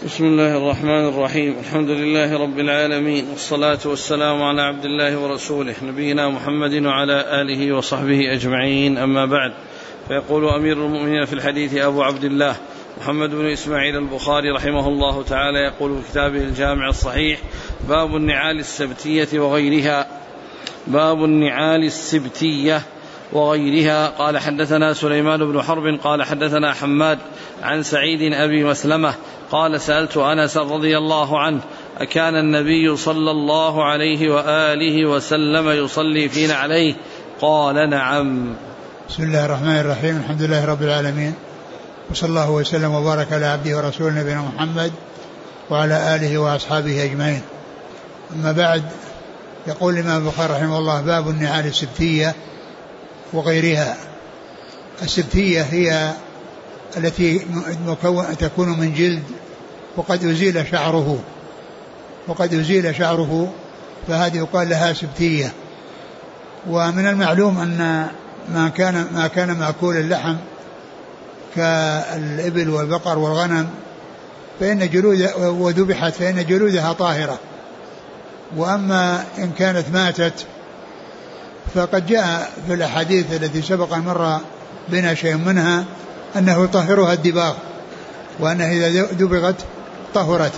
بسم الله الرحمن الرحيم. الحمد لله رب العالمين، والصلاة والسلام على عبد الله ورسوله نبينا محمد وعلى آله وصحبه أجمعين، أما بعد. فيقول أمير المؤمنين في الحديث أبو عبد الله محمد بن إسماعيل البخاري رحمه الله تعالى، يقول في كتابه الجامع الصحيح: باب النعال السبتية وغيرها. باب النعال السبتية وغيرها. قال: حدثنا سليمان بن حرب قال: حدثنا حماد عن سعيد أبي مسلمة قال: سألت أنس رضي الله عنه: أكان النبي صلى الله عليه وآله وسلم يصلي فينا عليه؟ قال: نعم. بسم الله الرحمن الرحيم. الحمد لله رب العالمين، وصلى الله وسلم وبارك على عبده ورسوله نبينا محمد وعلى آله وأصحابه أجمعين، أما بعد. يقول الإمام البخاري رحمه الله: باب النعال السبتية وغيرها. السبتية هي التي تكون من جلد وقد أزيل شعره فهذه يقال لها سبتية. ومن المعلوم أن ما كان مأكول اللحم كالإبل والبقر والغنم وذبحت فإن جلودها طاهرة، وأما إن كانت ماتت فقد جاء في الأحاديث التي سبق مر بنا شيء منها أنه يطهرها الدباغ، وأنها إذا دبغت طهرت.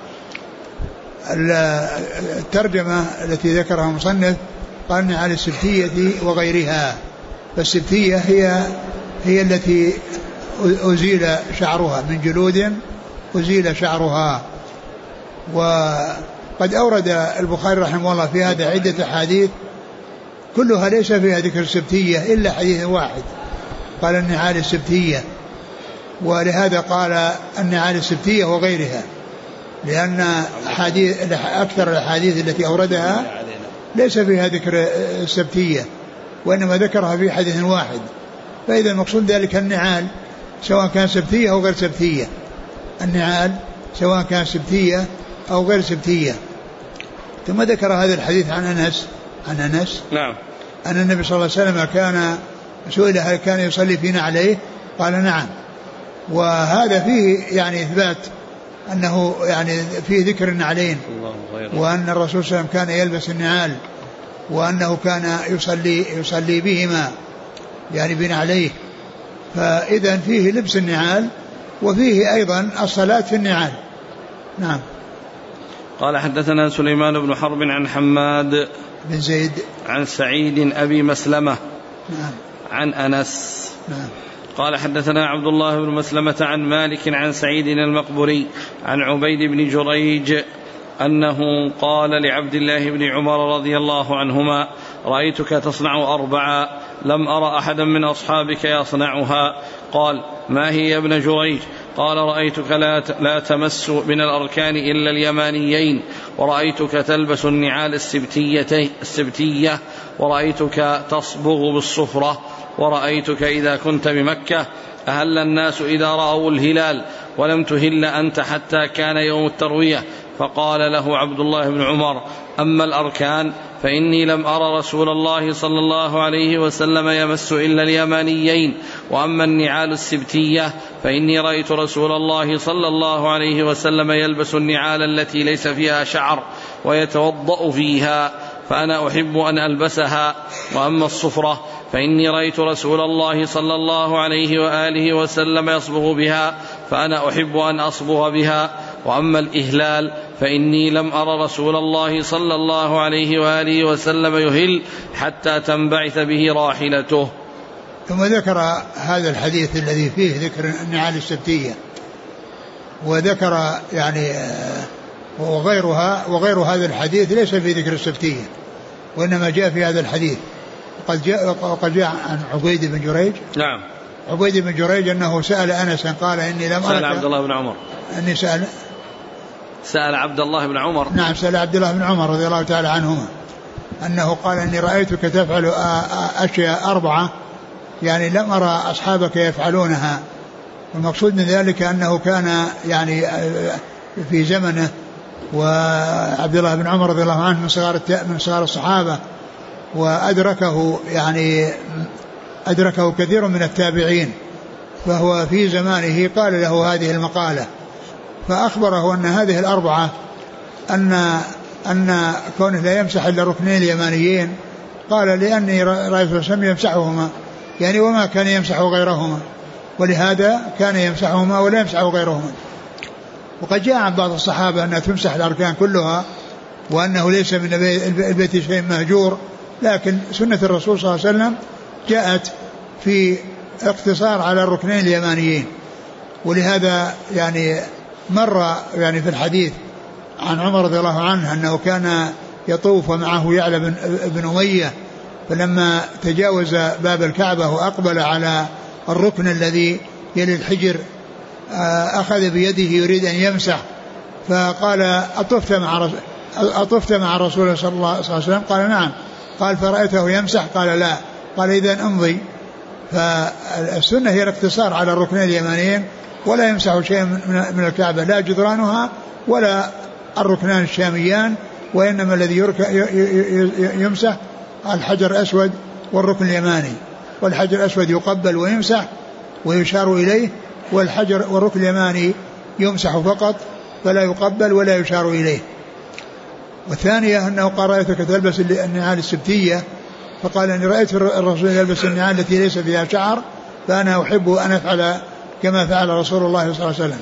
الترجمة التي ذكرها المصنف قال: على السبتية وغيرها. فالسبتية هي التي أزيل شعرها، من جلود أزيل شعرها. وقد أورد البخاري رحمه الله في هذا عدة أحاديث كلها ليس فيها ذكر السبتية إلا حديث واحد، قال: النعال السبتية. ولهذا قال: النعال السبتية وغيرها، لأن أكثر الأحاديث التي أوردها ليس فيها ذكر السبتية، وإنما ذكرها في حديث واحد. فإذا المقصود ذلك النعال سواء كان سبتية أو غير سبتية، النعال سواء كان سبتية أو غير سبتية. ثم ذكر هذا الحديث عن أنس نعم، أن النبي صلى الله عليه وسلم كان سئل: هل كان يصلي فينا عليه؟ قال: نعم. وهذا فيه يعني إثبات أنه يعني فيه ذكر النعلين، وأن الرسول صلى الله عليه وسلم كان يلبس النعال، وأنه كان يصلي بهما يعني بنعليه. فإذا فيه لبس النعال وفيه أيضا الصلاة في النعال. نعم. قال: حدثنا سليمان بن حرب عن حماد بن زيد عن سعيد أبي مسلمة نعم عن أنس نعم. قال: حدثنا عبد الله بن مسلمة عن مالك عن سعيد المقبري عن عبيد بن جريج أنه قال لعبد الله بن عمر رضي الله عنهما: رأيتك تصنع 4 لم أرى أحدا من أصحابك يصنعها. قال: ما هي يا ابن جريج؟ قال: رأيتك لا تمس من الأركان إلا اليمانيين، ورأيتك تلبس النعال السبتية، ورأيتك تصبغ بالصفرة، ورأيتك إذا كنت بمكة أهل الناس إذا رأوا الهلال، ولم تهل أنت حتى كان يوم التروية. فقال له عبد الله بن عمر: أما الأركان فإني لم أرى رسول الله صلى الله عليه وسلم يمس إلا اليمانيين، وأما النعال السبتية فإني رأيت رسول الله صلى الله عليه وسلم يلبس النعال التي ليس فيها شعر ويتوضأ فيها، فأنا أحب أن ألبسها. وأما الصفرة فإني رأيت رسول الله صلى الله عليه وآله وسلم يصبغ بها، فأنا أحب أن أصبغ بها. وأما الإهلال فإني لم أرى رسول الله صلى الله عليه وآله وسلم يهل حتى تنبعث به راحلته. ثم ذكر هذا الحديث الذي فيه ذكر النعال السبتية، وذكر يعني وغير هذا الحديث ليس فيه ذكر السبتية، وإنما جاء في هذا الحديث. وقد جاء عن عبيد بن جريج. نعم. عبيد بن جريج أنه سأل أنس قال: إني لم أرى. سأل عبد الله بن عمر. أني سأل عبد الله بن عمر. نعم، سأل عبد الله بن عمر رضي الله تعالى عنهما، أنه قال: إني رأيتك تفعل أشياء 4 يعني لم أرى أصحابك يفعلونها. والمقصود من ذلك أنه كان يعني في زمنه، وعبد الله بن عمر رضي الله عنه من صغار الصحابة، وأدركه كثير من التابعين، فهو في زمانه قال له هذه المقالة، فأخبره أن هذه الأربعة أن كونه لا يمسح إلا الركنين اليمانيين، قال لأني رأيت الرسول يمسحهما، يعني وما كان يمسح غيرهما، ولهذا كان يمسحهما ولا يمسح غيرهما. وقد جاء عن بعض الصحابة أنها تمسح الأركان كلها، وأنه ليس من البيت شيء مهجور، لكن سنة الرسول صلى الله عليه وسلم جاءت في اقتصار على الركنين اليمانيين. ولهذا يعني مر يعني في الحديث عن عمر رضي الله عنه أنه كان يطوف ومعه يعلى بن أمية، فلما تجاوز باب الكعبة وأقبل على الركن الذي يلي الحجر أخذ بيده يريد أن يمسح، فقال أطفت مع رسول صلى الله عليه وسلم؟ قال نعم. قال فرأيته يمسح؟ قال لا. قال إذن امضي. فالسنة هي الاقتصار على الركنين اليمانيين، ولا يمسح شيء من الكعبة، لا جدرانها ولا الركنان الشاميان، وإنما الذي يمسح الحجر الأسود والركن اليماني، والحجر الأسود يقبل ويمسح ويشار إليه، والركن اليماني يمسح فقط فلا يقبل ولا يشار إليه. والثانية أنه قال رأيتك تلبس النعال السبتية، فقال أني رأيت الرسول يلبس النعال التي ليس فيها شعر، فأنا أحب أن أفعل كما فعل رسول الله صلى الله عليه وسلم.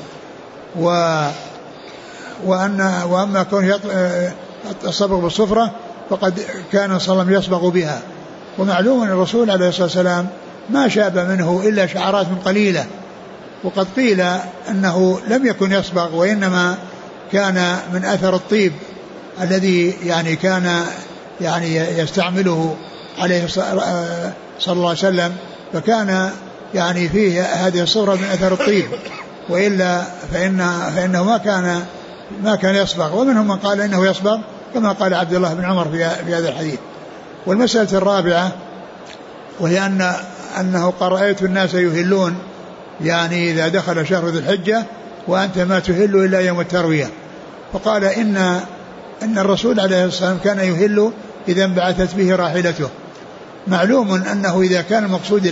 وأما كونه الصبغ بالصفرة فقد كان صلى الله عليه وسلم يصبغ بها. ومعلوم أن الرسول عليه الصلاة والسلام ما شاب منه إلا شعرات قليلة، وقد قيل أنه لم يكن يصبغ، وإنما كان من أثر الطيب الذي يعني كان يعني يستعمله عليه صلى الله عليه وسلم، فكان يعني فيه هذه الصورة من أثر الطيب، وإلا فإنه ما كان يصبغ. ومنهم من قال إنه يصبغ كما قال عبد الله بن عمر في هذا الحديث. والمسألة الرابعة وهي أنه قال رأيت الناس يهلون، يعني إذا دخل شهر ذي الحجة وأنت ما تهل إلا يوم التروية. فقال إن الرسول عليه الصلاة والسلام كان يهل إذا انبعثت به راحلته. معلوم أنه إذا كان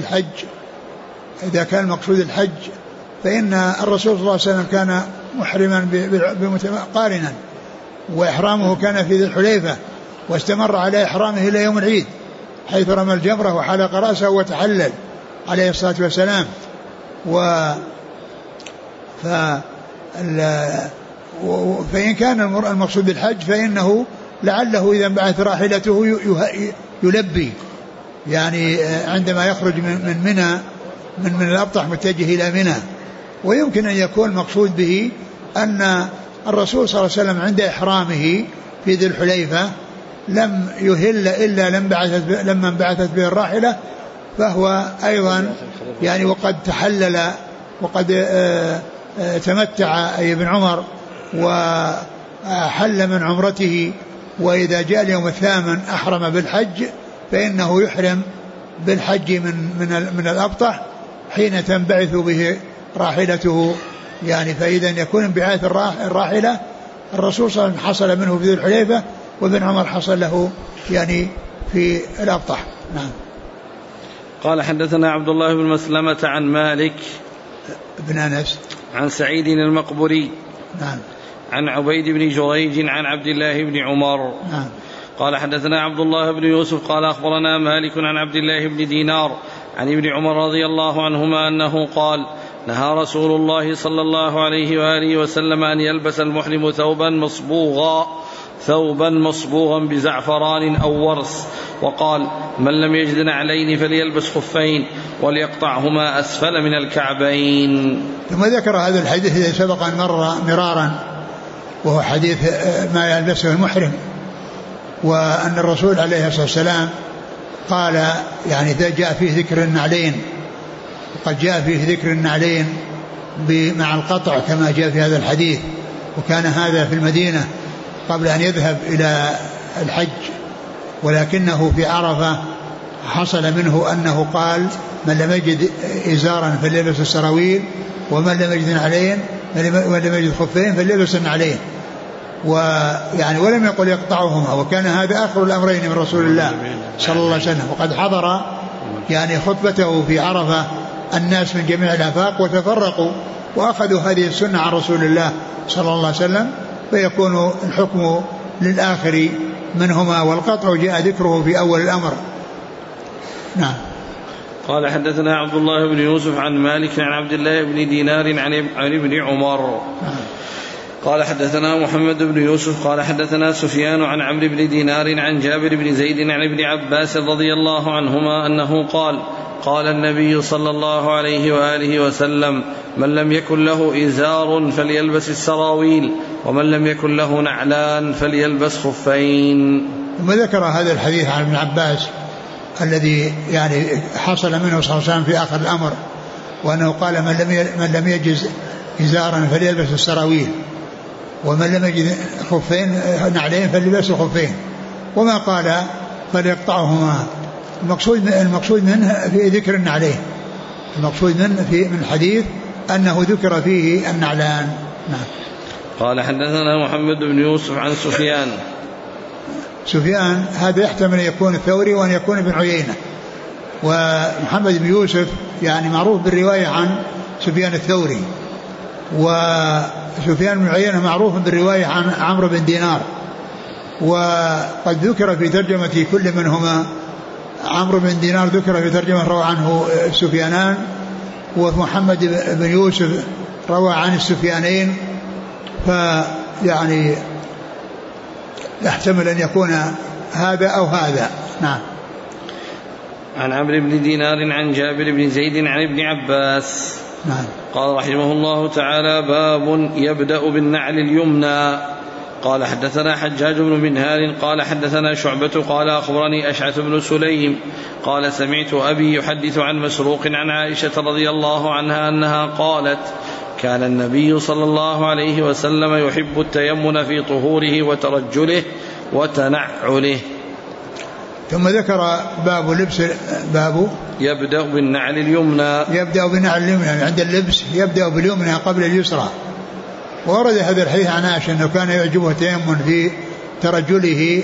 المقصود الحج فإن الرسول صلى الله عليه وسلم كان محرما قارنا، وإحرامه كان في ذي الحليفة، واستمر على إحرامه إلى يوم العيد حيث رمى الجمرة وحلق رأسه وتحلل عليه الصلاة والسلام. فإن كان المقصود بالحج فإنه لعله إذا انبعث راحلته يلبي، يعني عندما يخرج من منى من الأبطح متجه إلى منى. ويمكن أن يكون المقصود به أن الرسول صلى الله عليه وسلم عند إحرامه في ذي الحليفة لم يهل إلا لما انبعثت به الراحلة، فهو أيضا يعني وقد تحلل وقد تمتع أي ابن عمر وحل من عمرته، وإذا جاء اليوم الثامن أحرم بالحج فإنه يحرم بالحج من الأبطح حين تنبعث به راحلته. يعني فإذا يكون انبعاث الراحلة الرسول صلى الله عليه وسلم حصل منه في ذي الحليفة، وابن عمر حصل له يعني في الأبطح. نعم. قال حدثنا عبد الله بن مسلمة عن مالك بن أنس عن سعيد المقبري نعم عن عبيد بن جريج عن عبد الله بن عمر نعم. قال حدثنا عبد الله بن يوسف قال أخبرنا مالك عن عبد الله بن دينار عن ابن عمر رضي الله عنهما أنه قال نهى رسول الله صلى الله عليه وآله وسلم أن يلبس المحرم ثوبا مصبوغا بزعفران أو ورس، وقال من لم يجد نعلين فليلبس خفين وليقطعهما أسفل من الكعبين. ثم ذكر هذا الحديث الذي سبق أن مر مرارا، وهو حديث ما يلبسه المحرم، وأن الرسول عليه الصلاة والسلام قال يعني إذا جاء فيه ذكر النعلين، وقد جاء فيه ذكر النعلين مع القطع كما جاء في هذا الحديث، وكان هذا في المدينة قبل أن يذهب إلى الحج، ولكنه في عرفة حصل منه أنه قال من لم يجد إزارا فليلبس السراويل، ومن لم يجد نعلين ومن لم يجد خفين فليلبس النعلين، ويعني ولم يقل يقطعهما. وكان هذا آخر الأمرين من رسول الله صلى الله عليه وسلم، وقد حضر يعني خطبته في عرفة الناس من جميع الآفاق وتفرقوا وأخذوا هذه السنة عن رسول الله صلى الله عليه وسلم، فيكون الحكم للآخر منهما، والقطع جاء ذكره في أول الأمر. نعم. قال حدثنا عبد الله بن يوسف عن مالك عن عبد الله بن دينار عن ابن عمر. قال حدثنا محمد بن يوسف قال حدثنا سفيان عن عمرو بن دينار عن جابر بن زيد عن ابن عباس رضي الله عنهما أنه قال قال النبي صلى الله عليه وآله وسلم من لم يكن له إزار فليلبس السراويل ومن لم يكن له نعلان فليلبس خفين. ثم ذكر هذا الحديث عن ابن عباس الذي يعني حصل منه صلى الله عليه وسلم في آخر الأمر، وأنه قال من لم يجز إزارا فليلبس السراويل ومن لم يجد خفين نعلين فليلبس خفين، وما قال فليقطعهما. المقصود منه في ذكر النعلين، المقصود منه من الحديث أنه ذكر فيه النعلان. نعم. قال حدثنا محمد بن يوسف عن سفيان هذا يحتمل أن يكون الثوري وأن يكون ابن عيينة، ومحمد بن يوسف يعني معروف بالرواية عن سفيان الثوري، وسفيان بن عيينة معروف بالرواية عن عمرو بن دينار، وقد ذكر في ترجمة كل منهما. عمرو بن دينار ذكر في ترجمة روى عنه السفيانان، ومحمد بن يوسف روى عن السفيانين، فيعني يحتمل أن يكون هذا أو هذا. نعم. عن عمرو بن دينار عن جابر بن زيد عن ابن عباس. نعم. قال رحمه الله تعالى باب يبدأ بالنعل اليمنى. قال حدثنا حجاج بن منهار قال حدثنا شعبة قال أخبرني أشعث بن سليم قال سمعت أبي يحدث عن مسروق عن عائشة رضي الله عنها أنها قالت كان النبي صلى الله عليه وسلم يحب التيمن في طهوره وترجله وتنعله. ثم ذكر باب لبس، باب يبدأ بالنعل اليمنى. يبدأ بالنعل اليمنى عند اللبس يبدأ باليمنى قبل اليسرى. ورد هذا الحديث عن عائشة أنه كان يعجبه التيمن في ترجله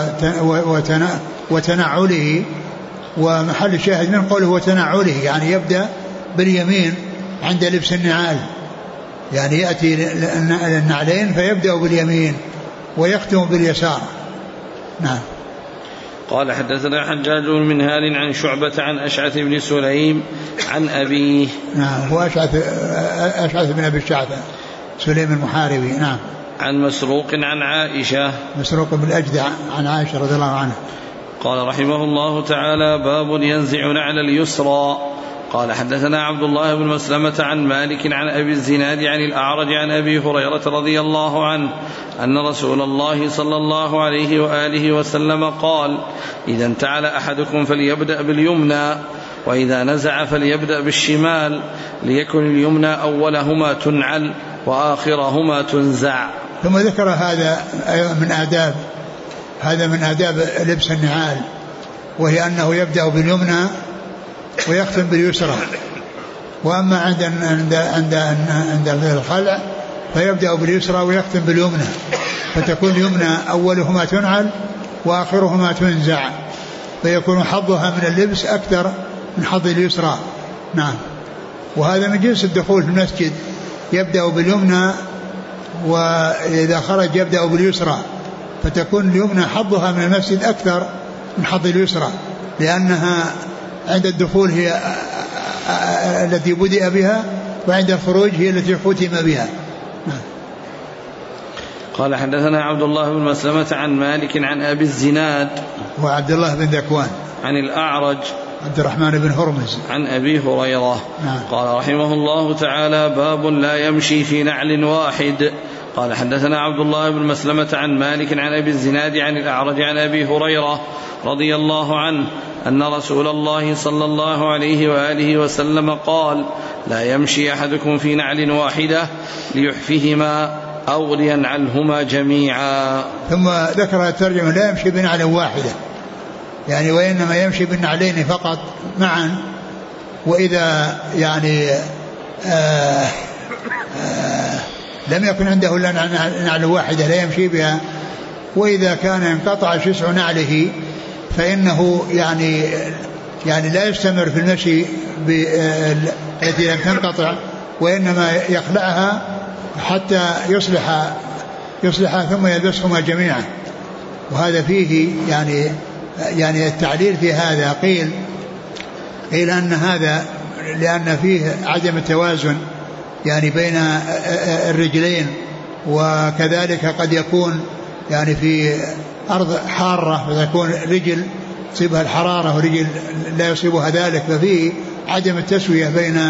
وتنعله، ومحل الشاهد من قوله وتنعله يعني يبدأ باليمين عند لبس النعال، يعني يأتي النعلين فيبدأ باليمين ويختم باليسار. نعم. قال حدثنا حجاج بن منهال عن شعبة عن أشعث بن سليم عن أبيه. نعم. هو أشعث بن أبي الشعث سليم المحاربي. نعم. عن مسروق عن عائشة. مسروق بن الأجدع عن عائشة رضي الله عنها. قال رحمه الله تعالى باب ينزع نعل اليسرى. قال حدثنا عبد الله بن مسلمة عن مالك عن أبي الزناد عن الأعرج عن أبي هريرة رضي الله عنه أن رسول الله صلى الله عليه وآله وسلم قال إذا انتعل أحدكم فليبدأ باليمنى وإذا نزع فليبدأ بالشمال ليكن اليمنى أولهما تنعل وآخرهما تنزع. ثم ذكر هذا من آداب لبس النعال، وهي أنه يبدأ باليمنى ويختم باليسرى، وأما عند الخلع فيبدأ باليسرى ويختم باليمنى، فتكون اليمنى أولهما تنعل وآخرهما تنزع، فيكون حظها من اللبس أكثر من حظ اليسرى. نعم. وهذا من جنس الدخول في المسجد، يبدأ باليمنى وإذا خرج يبدأ باليسرى، فتكون اليمنى حظها من المسجد أكثر من حظ اليسرى، لأنها عند الدخول هي التي بدأ بها، وعند الخروج هي التي ختم بها. قال حدثنا عبد الله بن مسلمة عن مالك عن أبي الزناد وعبد الله بن ذكوان عن الأعرج عبد الرحمن بن هرمز عن أبي هريرة. قال رحمه الله تعالى باب لا يمشي في نعل واحد. قال حدثنا عبد الله بن مسلمة عن مالك عن أبي الزناد عن الأعرج عن أبي هريرة رضي الله عنه أن رسول الله صلى الله عليه وآله وسلم قال لا يمشي أحدكم في نعل واحدة ليحفهما أو لينعلهما جميعا. ثم ذكر الترجمة لا يمشي بنعل واحدة، يعني وإنما يمشي بالنعلين فقط معا، وإذا يعني لم يكن عنده إلا نعل واحدة لا يمشي بها، وإذا كان انقطع شسع نعله فإنه يعني يعني لا يستمر في المشي التي لم تنقطع، وإنما يخلعها حتى يصلح ثم يلبسهما جميعا. وهذا فيه يعني التعليل في هذا قيل أن هذا لأن فيه عدم التوازن يعني بين الرجلين، وكذلك قد يكون يعني في أرض حارة فتكون رجل تصيبها الحرارة ورجل لا يصيبها ذلك، ففيه عدم التسوية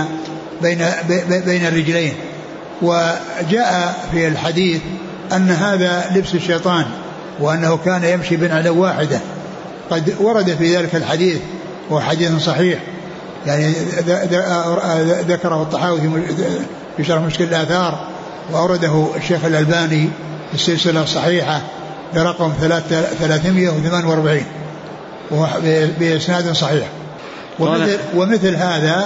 بين الرجلين. وجاء في الحديث أن هذا لبس الشيطان، وأنه كان يمشي بنعل واحدة، قد ورد في ذلك الحديث وهو حديث صحيح، يعني ذكره الطحاوي في شرح مشكل الآثار، وأورده الشيخ الألباني في السلسلة الصحيحة برقم 348 بإسناد صحيح. ومثل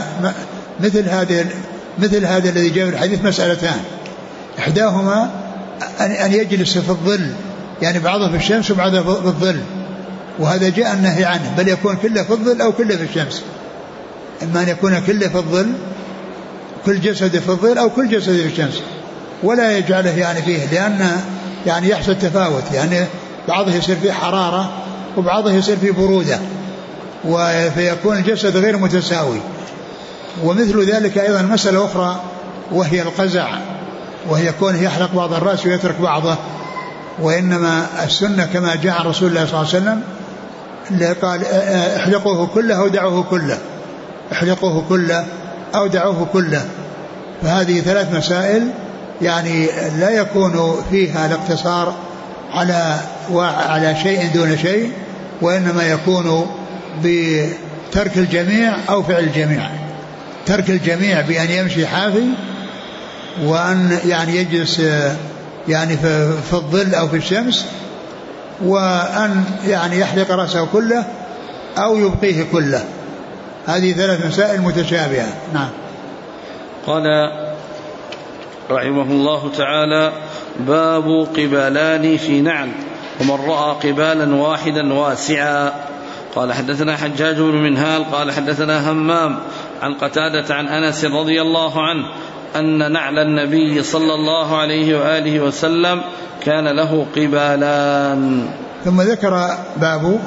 هذا الذي جاء في الحديث مسألتان، إحداهما أن يجلس في الظل، يعني بعضه في الشمس وبعضه في الظل، وهذا جاء النهي عنه، بل يكون كله في الظل أو كله في الشمس، إما أن يكون كله في الظل كل جسد في الظل أو كل جسد في الشمس، ولا يجعله يعني فيه، لأن يعني يحصل تفاوت، يعني بعضه يصير فيه حرارة وبعضه يصير فيه برودة، فيكون الجسد غير متساوي. ومثل ذلك أيضا مسألة أخرى وهي القزع، وهي كونه يحلق بعض الرأس ويترك بعضه، وإنما السنة كما جاء عن رسول الله صلى الله عليه وسلم قال احلقوه كله أو دعوه كله، احلقوه كله أو دعوه كله. فهذه ثلاث مسائل يعني لا يكون فيها الاقتصار على شيء دون شيء، وإنما يكون بترك الجميع أو فعل الجميع. ترك الجميع بأن يمشي حافي، وأن يعني يجلس يعني في الظل أو في الشمس، وأن يعني يحلق رأسه كله أو يبقيه كله. هذه ثلاث مسائل متشابهة. نعم. قال رحمه الله تعالى: باب قبالان في نعل، ومن رأى قبالا واحدا واسعا. قال حدثنا حجاج بن منهال قال حدثنا همام عن قتادة عن أنس رضي الله عنه أن نعل النبي صلى الله عليه وآله وسلم كان له قبالان. ثم ذكر باب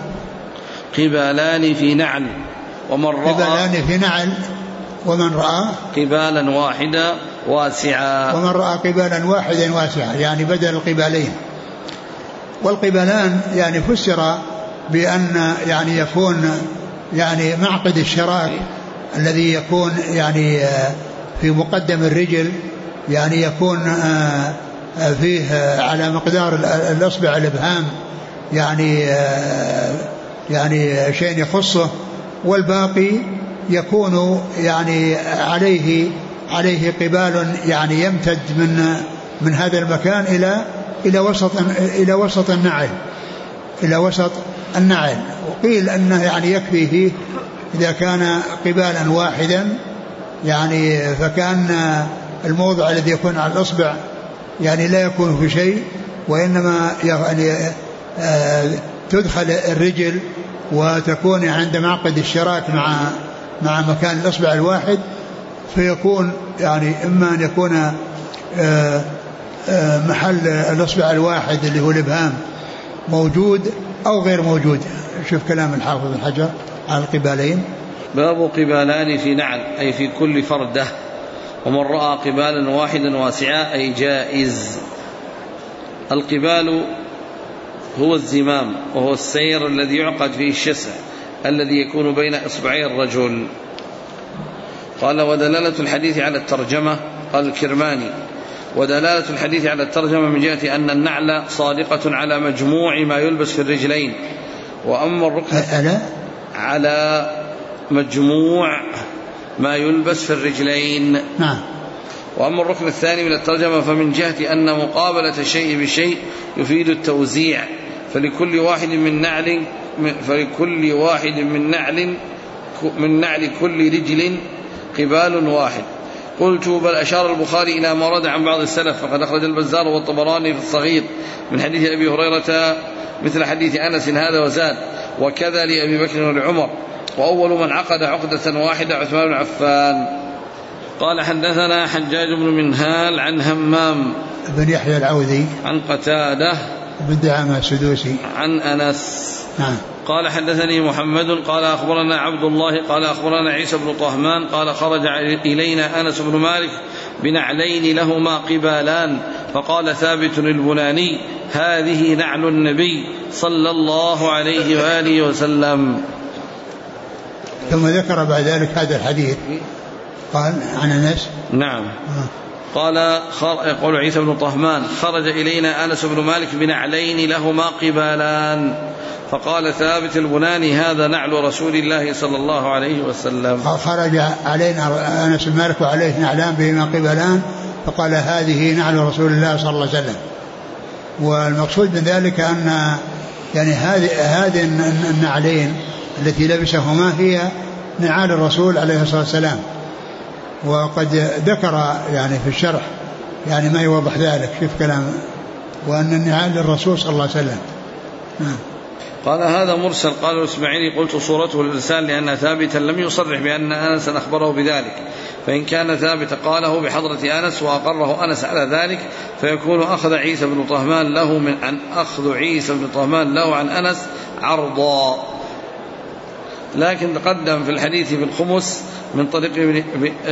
قبالان في نعل، ومن رأى قبالان في نعل، ومن رأى قبالا واحدا واسعا، ومن رأى قبالا واحدا واسعا يعني بدل القبالين. والقبالان يعني فسر بأن يعني يكون يعني معقد الشراك الذي يكون يعني في مقدم الرجل، يعني يكون فيه على مقدار الأصبع الإبهام، يعني شيء يخصه، والباقي يكون يعني عليه قبال يعني يمتد من هذا المكان إلى وسط النعل. وقيل أنه يعني يكفي فيه إذا كان قبالا واحدا، يعني فكان الموضع الذي يكون على الأصبع يعني لا يكون في شيء، وإنما يعني تدخل الرجل وتكون عند معقد الشراك مع مكان الأصبع الواحد، فيكون يعني إما أن يكون محل الأصبع الواحد اللي هو الإبهام موجود أو غير موجود. شوف كلام الحافظ بن حجر على القبالين: باب قبالان في نعل أي في كل فردة، ومن رأى قبالا واحدا واسعا أي جائز. القبال هو الزمام، وهو السير الذي يعقد فيه الشسع الذي يكون بين إصبعي الرجل. قال: ودلالة الحديث على الترجمة، قال الكرماني: ودلالة الحديث على الترجمة من جهة أن النعل صادقة على مجموع ما يلبس في الرجلين، وأما الركن على مجموع ما يلبس في الرجلين. نعم. وأما الركن الثاني من الترجمة فمن جهة أن مقابلة الشيء بشيء يفيد التوزيع، فلكل واحد من نعل كل رجل قبال واحد. قلت: بل أشار البخاري إلى ما ورد عن بعض السلف، فقد أخرج البزار والطبراني في الصغير من حديث أبي هريرة مثل حديث أنس هذا وزاد، وكذا لأبي بكر ولعمر. وأول من عقد عقدة واحدة عثمان بن عفان. قال حدثنا حجاج بن منهال عن همام بن يحيى العوذي عن قتادة بن دعامة السدوسي عن أنس. نعم. قال حدثني محمد قال أخبرنا عبد الله قال أخبرنا عيسى بن طهمان قال خرج إلينا أنس بن مالك بنعلين لهما قبالان فقال ثابت البناني هذه نعل النبي صلى الله عليه وآله وسلم. ثم ذكر بعد ذلك هذا الحديث قال عن أنس. نعم. قال يقول عيسى بن طهمان خرج إلينا أنس بن مالك بنعلين لهما قبالان فقال ثابت البناني هذا نعل رسول الله صلى الله عليه وسلم. خرج علينا أنس بن مالك وعليه نعلان بهما قبالان فقال هذه نعل رسول الله صلى الله عليه وسلم. والمقصود من ذلك أن يعني هذه النعلين التي لبسهما هي نعال الرسول عليه الصلاة والسلام. وقد ذكر يعني في الشرح يعني ما يوضح ذلك في كلام وأن النعال للرسول صلى الله عليه وسلم. قال هذا مرسل. قال الإسماعيلي قلت صورته الإرسال لأن ثابتا لم يصرح بأن أنس أخبره بذلك فإن كان ثابت قاله بحضرة أنس وأقره أنس على ذلك فيكون أخذ عيسى بن طهمان له عن أنس عرضا. لكن تقدم في الحديث في الخمس من طريق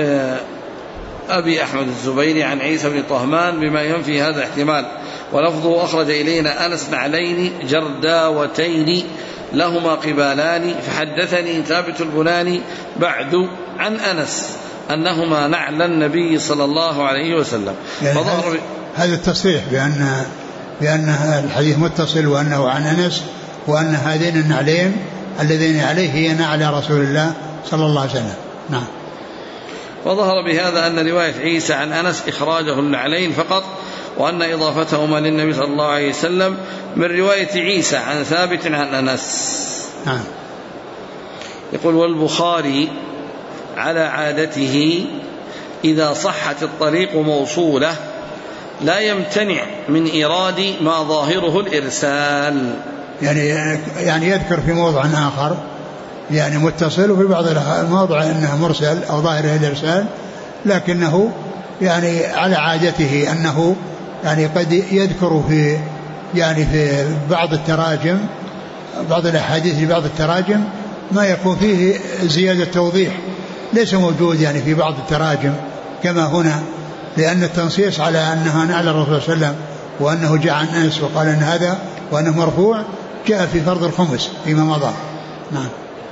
أبي أحمد الزبيري عن عيسى بن طهمان بما ينفي هذا احتمال ولفظه أخرج إلينا أنس نعلين جرداوتين لهما قبالان فحدثني ثابت البناني بعد عن أنس أنهما نعل النبي صلى الله عليه وسلم. يعني هذا التصريح بأن الحديث متصل وأنه عن أنس وأن هذين النعلين الذين عليه هي نعل رسول الله صلى الله عليه وسلم. نعم. وظهر بهذا أن رواية عيسى عن أنس إخراجه النعلين فقط وأن إضافتهما للنبي صلى الله عليه وسلم من رواية عيسى عن ثابت عن أنس. نعم. يقول والبخاري على عادته إذا صحت الطريق موصولة لا يمتنع من إيراد ما ظاهره الإرسال. يعني يذكر في موضع آخر يعني متصل وفي بعض المواضع أنه مرسل أو ظاهره الإرسال لكنه يعني على عادته أنه يعني قد يذكر في بعض التراجم بعض الأحاديث لبعض التراجم ما يكون فيه زيادة توضيح ليس موجود يعني في بعض التراجم كما هنا لأن التنصيص على أنها نعل الرسول صلى الله عليه وسلم وأنه جاء عن أنس وقال أن هذا وأنه مرفوع جاء في فرض الخمس فيما مضى. نعم.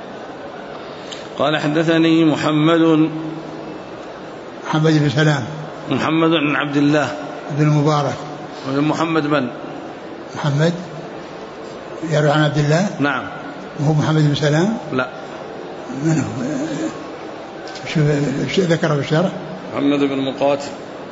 قال حدثني محمد بن سلام محمد بن عبد الله بن المبارك محمد من محمد يروي عن عبد الله. نعم. وهو محمد بن سلام. لا. من هو شو ذكره في الشرح؟ محمد بن مقاتل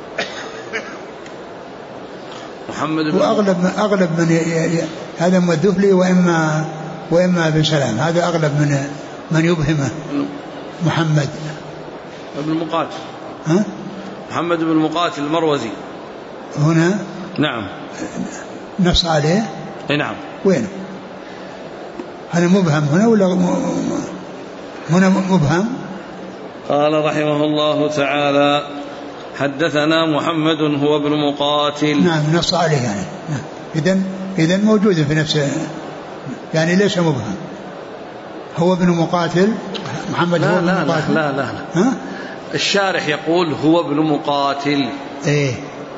محمد بن أغلب من هذا الذهلي وإما بن سلام هذا أغلب من يبهمه محمد بن مقاتل. محمد بن مقاتل المروزي هنا. نعم. نص عليه. نعم. وين هذا مبهم هنا ولا هنا مبهم؟ قال رحمه الله تعالى حدثنا محمد هو ابن مقاتل. نعم نص عليه يعني. نعم. إذن موجود في نفسه يعني ليس مبهم. هو ابن مقاتل محمد هو ابن مقاتل. لا. الشارح يقول هو ابن مقاتل. ايه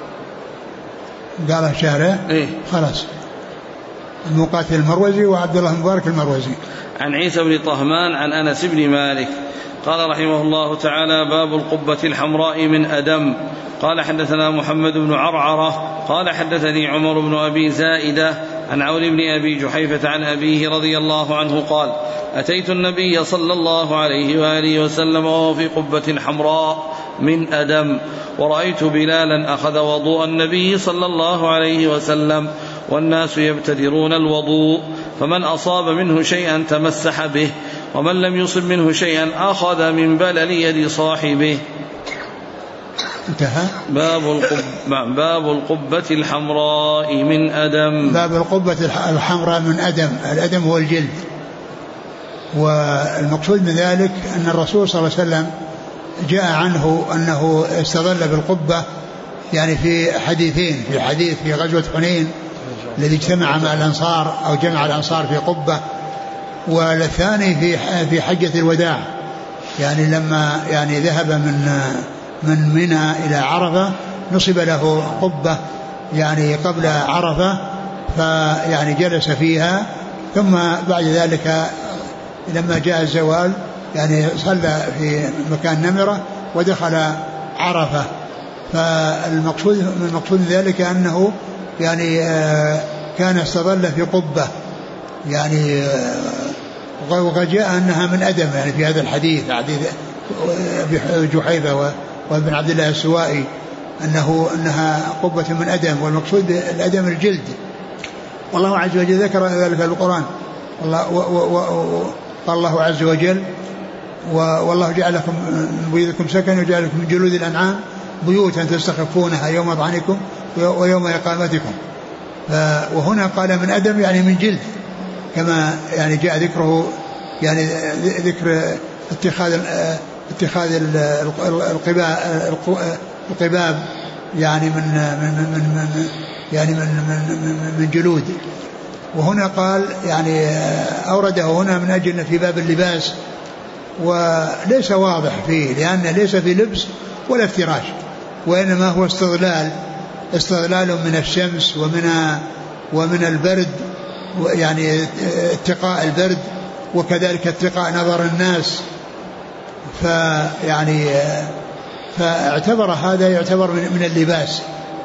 قال الشارح. ايه خلاص المقاتل المروزي وعبد الله المبارك المروزي. عن عيسى بن طهمان عن أنس بن مالك قال رحمه الله تعالى باب القبة الحمراء من أدم. قال حدثنا محمد بن عرعرة قال حدثني عمر بن أبي زائدة عن عون بن أبي جحيفة عن أبيه رضي الله عنه قال أتيت النبي صلى الله عليه وآله وسلم وهو في قبة حمراء من أدم ورأيت بلالا أخذ وضوء النبي صلى الله عليه وسلم والناس يبتدرون الوضوء فمن أصاب منه شيئا تمسح به ومن لم يصب منه شيئا أخذ من بلل يد صاحبه. انتهى. باب القبة الحمراء من أدم. باب القبة الحمراء من أدم. الأدم هو الجلد والمقصود من ذلك أن الرسول صلى الله عليه وسلم جاء عنه أنه استظل بالقبة يعني في حديثين، في حديث في غزوة حنين الذي اجتمع مع الأنصار أو جمع الأنصار في قبة، والثاني في حجة الوداع يعني لما يعني ذهب من منى إلى عرفة نصب له قبة يعني قبل عرفة فيعني جلس فيها، ثم بعد ذلك لما جاء الزوال يعني صلى في مكان نمرة ودخل عرفة. فالمقصود من ذلك أنه يعني كان استظل في قبة يعني وقد جاء أنها من أدم يعني في هذا الحديث جحيفة وابن عبد الله السوائي أنها قبة من أدم، والمقصود الأدم الجلد. والله عز وجل ذكر ذلك في القرآن، قال الله عز وجل والله جعل لكم من بيوتكم سكن وجعل لكم من جلود الأنعام بيوتا تستخفونها يوم ضعنكم ويوم إقامتكم. وهنا قال من أدم يعني من جلد، كما يعني جاء ذكره يعني ذكر اتخاذ القباب يعني من جلود. وهنا قال يعني أورده هنا من أجل في باب اللباس، وليس واضح فيه لأن ليس في لبس ولا افتراش، وإنما هو استظلال من الشمس ومن البرد يعني اتقاء البرد، وكذلك اتقاء نظر الناس. فاعتبر هذا يعتبر من اللباس.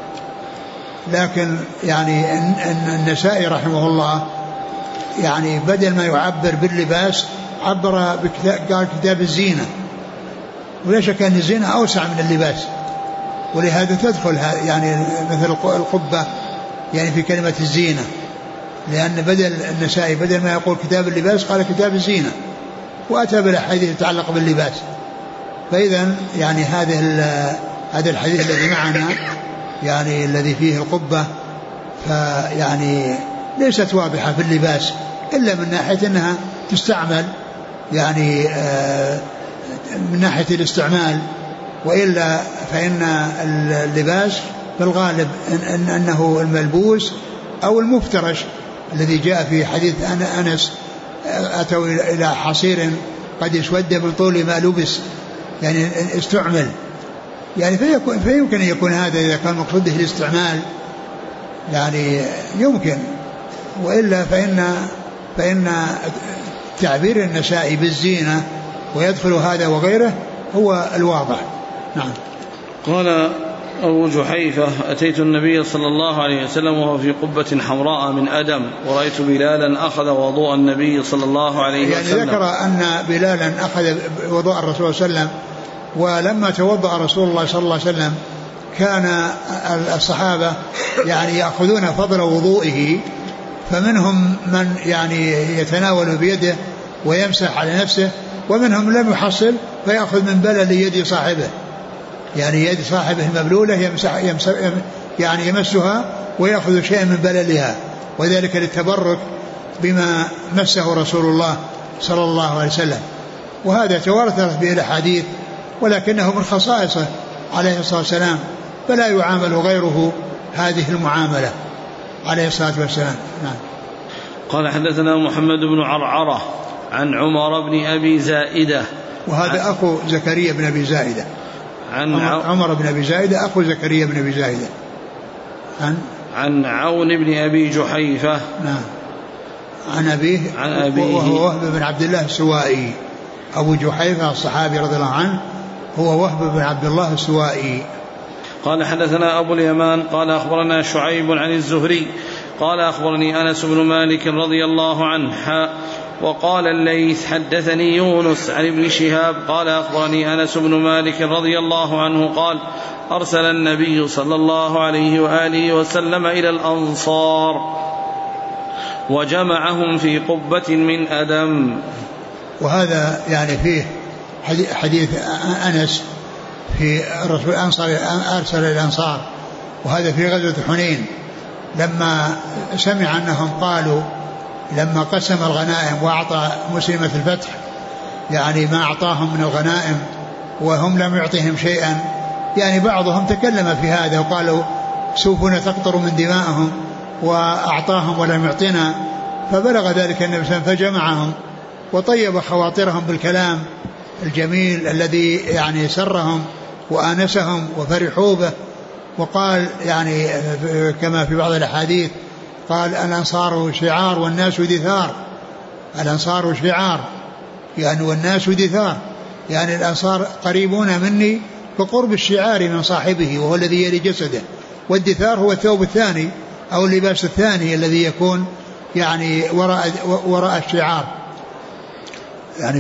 لكن يعني النسائي رحمه الله يعني بدل ما يعبر باللباس عبر قال كتاب الزينة، ولا شك أن الزينة أوسع من اللباس، ولهذا تدخل يعني مثل القبة يعني في كلمة الزينة، لأن بدل النسائي بدل ما يقول كتاب اللباس قال كتاب الزينة، وأتى بالحديث يتعلق باللباس. فإذا يعني هذا الحديث الذي معنا يعني الذي فيه القبة فيعني ليست واضحة في اللباس إلا من ناحية أنها تستعمل يعني من ناحية الاستعمال، وإلا فإن اللباس في الغالب أنه الملبوس أو المفترش الذي جاء في حديث أنس أتوا إلى حصير قد اسود من طول ما لبس يعني استعمل، يعني فيمكن أن يكون هذا إذا كان مقصوده الاستعمال يعني يمكن، وإلا فإن تعبير النسائي بالزينة ويدخل هذا وغيره هو الواضح. نعم. قال أبو جحيفة أتيت النبي صلى الله عليه وسلم وهو في قبة حمراء من أدم، ورأيت بلالا أخذ وضوء النبي صلى الله عليه وسلم. يعني ذكر أن بلالا أخذ وضوء الرسول صلى الله عليه وسلم، ولما توضأ رسول الله صلى الله عليه وسلم كان الصحابة يعني يأخذون فضل وضوئه، فمنهم من يعني يتناول بيده ويمسح على نفسه، ومنهم لم يحصل فيأخذ من بلل يد صاحبه، يعني يد صاحبه المبلولة يعني يمسها ويأخذ شيئا من بللها، وذلك للتبرك بما مسه رسول الله صلى الله عليه وسلم. وهذا توارثت به الأحاديث، ولكنه من خصائصه عليه الصلاة والسلام، فلا يعامل غيره هذه المعاملة عليه الصلاة والسلام. نعم. قال حدثنا محمد بن عرعرة عن عمر بن أبي زائدة، وهذا أخو زكريا بن أبي زائدة، عمر بن أبي زائدة أخو زكريا بن أبي زائدة، عن عون بن أبي جحيفة. نعم. عن أبيه وهو وهب بن عبد الله السوائي. أبو جحيفة الصحابي رضي الله عنه هو وهب بن عبد الله السوائي. قال حدثنا أبو اليمان قال أخبرنا شعيب عن الزهري قال أخبرني أنس بن مالك رضي الله عنه وقال الليث حدثني يونس عن ابن شهاب قال أخبرني أنس بن مالك رضي الله عنه قال أرسل النبي صلى الله عليه وآله وسلم إلى الأنصار وجمعهم في قبة من أدم. وهذا يعني فيه حديث أنس في الرسول أرسل الأنصار، وهذا في غزوة حنين لما سمع أنهم قالوا لما قسم الغنائم وأعطى مسلمة الفتح يعني ما أعطاهم من الغنائم وهم لم يعطهم شيئا، يعني بعضهم تكلم في هذا وقالوا سوفنا تقطر من دمائهم وأعطاهم ولم يعطنا، فبلغ ذلك النبي صلى الله عليه وسلم فجمعهم وطيب خواطرهم بالكلام الجميل الذي يعني سرهم وآنسهم وفرحوا به، وقال يعني كما في بعض الأحاديث قال الأنصار شعار والناس دثار، الأنصار شعار يعني والناس دثار، يعني الأنصار قريبون مني بقرب الشعار من صاحبه وهو الذي يلي جسده، والدثار هو الثوب الثاني أو اللباس الثاني الذي يكون يعني وراء الشعار يعني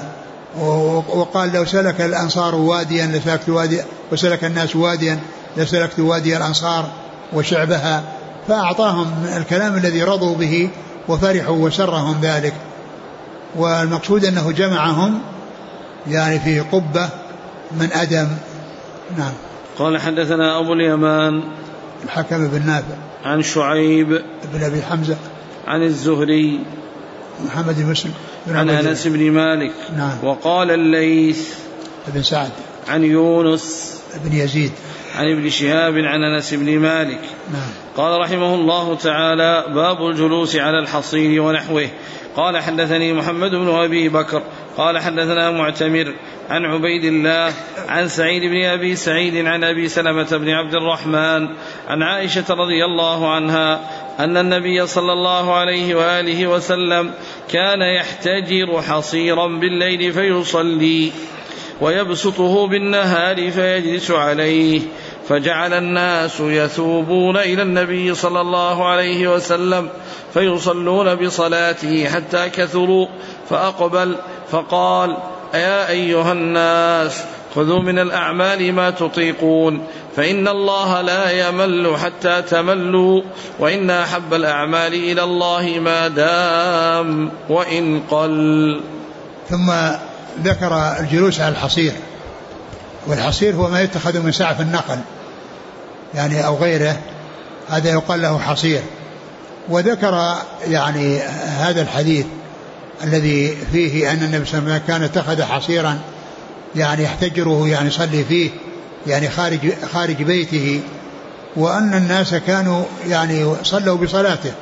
وقال لو سلك الأنصار واديا لسلكت واديا وسلك الناس واديا لسلكت وادي الأنصار وشعبها، فأعطاهم الكلام الذي رضوا به وفرحوا وسرهم ذلك. والمقصود أنه جمعهم يعني في قبة من أدم. نعم. قال حدثنا أبو اليمان الحكم بن نافع عن شعيب بن أبي حمزة عن الزهري محمد بن مسلم عن أنس بن مالك. نعم. وقال الليث بن سعد عن يونس بن يزيد عن ابن شهاب عن أنس بن مالك. نعم. قال رحمه الله تعالى باب الجلوس على الحصير ونحوه. قال حدثني محمد بن أبي بكر قال حدثنا معتمر عن عبيد الله عن سعيد بن أبي سعيد عن أبي سلمة بن عبد الرحمن عن عائشة رضي الله عنها أن النبي صلى الله عليه وآله وسلم كان يحتجر حصيرا بالليل فيصلي ويبسطه بالنهار فيجلس عليه، فجعل الناس يثوبون إلى النبي صلى الله عليه وسلم فيصلون بصلاته حتى كثروا، فأقبل فقال يا أيها الناس خذوا من الأعمال ما تطيقون فإن الله لا يمل حتى تملوا، وإن أحب الأعمال إلى الله ما دام وإن قل. ثم ذكر الجلوس على الحصير، والحصير هو ما يتخذ من سعف النخل يعني أو غيره، هذا يقال له حصير. وذكر يعني هذا الحديث الذي فيه أن النبي صلى الله عليه وسلم كان اتخذ حصيرا يعني يحتجره يعني يصلي فيه يعني خارج بيته، وأن الناس كانوا يعني صلوا بصلاته،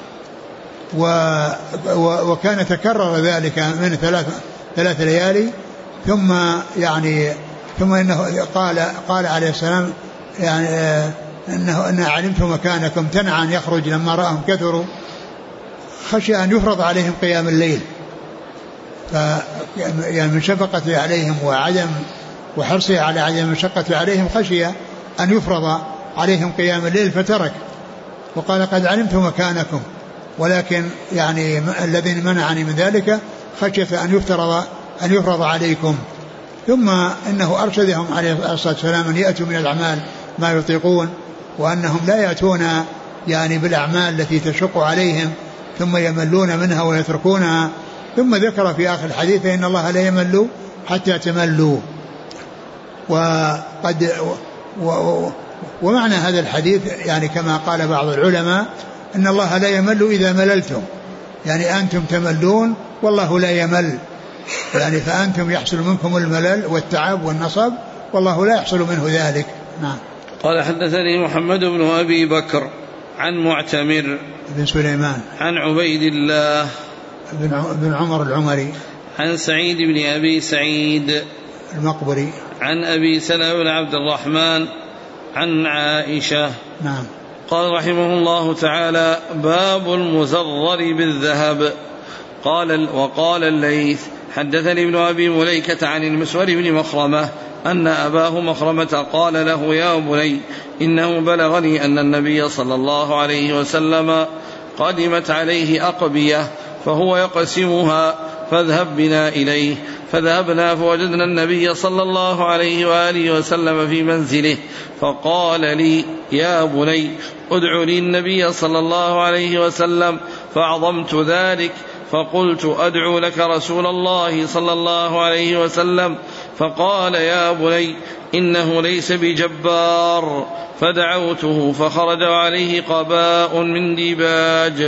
وكان تكرر ذلك من ثلاث ليالي، ثم إنه قال عليه السلام يعني إن علمت مكانكم، تنعى أن يخرج لما رأهم كثروا، خشي أن يفرض عليهم قيام الليل، يعني من شفقة عليهم وحرصه على عدم المشقة عليهم خشي أن يفرض عليهم قيام الليل فترك، وقال قد علمت مكانكم ولكن يعني الذين منعني من ذلك خشية أن يفرض عليكم. ثم إنه أرشدهم عليه الصلاة والسلام أن يأتوا من الأعمال ما يطيقون، وأنهم لا يأتون يعني بالأعمال التي تشق عليهم ثم يملون منها ويتركونها. ثم ذكر في آخر الحديث إن الله لا يمل حتى تملوا. ومعنى هذا الحديث يعني كما قال بعض العلماء إن الله لا يمل إذا مللتم، يعني أنتم تملون والله لا يمل، يعني فأنتم يحصل منكم الملل والتعب والنصب والله لا يحصل منه ذلك. نعم. قال حدثني محمد بن أبي بكر عن معتمر بن سليمان عن عبيد الله بن عمر العمري عن سعيد بن أبي سعيد المقبري عن أبي سلمة بن عبد الرحمن عن عائشة. نعم. قال رحمه الله تعالى باب المزرر بالذهب. وقال الليث حدثني ابن أبي مليكة عن المسور بن مخرمة أن أباه مخرمة قال له يا بني إنه بلغني أن النبي صلى الله عليه وسلم قدمت عليه أقبية فهو يقسمها فاذهب بنا إليه. فذهبنا فوجدنا النبي صلى الله عليه وآله وسلم في منزله، فقال لي يا بني ادع لي النبي صلى الله عليه وسلم، فعظمت ذلك فقلت أدعو لك رسول الله صلى الله عليه وسلم، فقال يا بني إنه ليس بجبار، فدعوته فخرج عليه قباء من ديباج.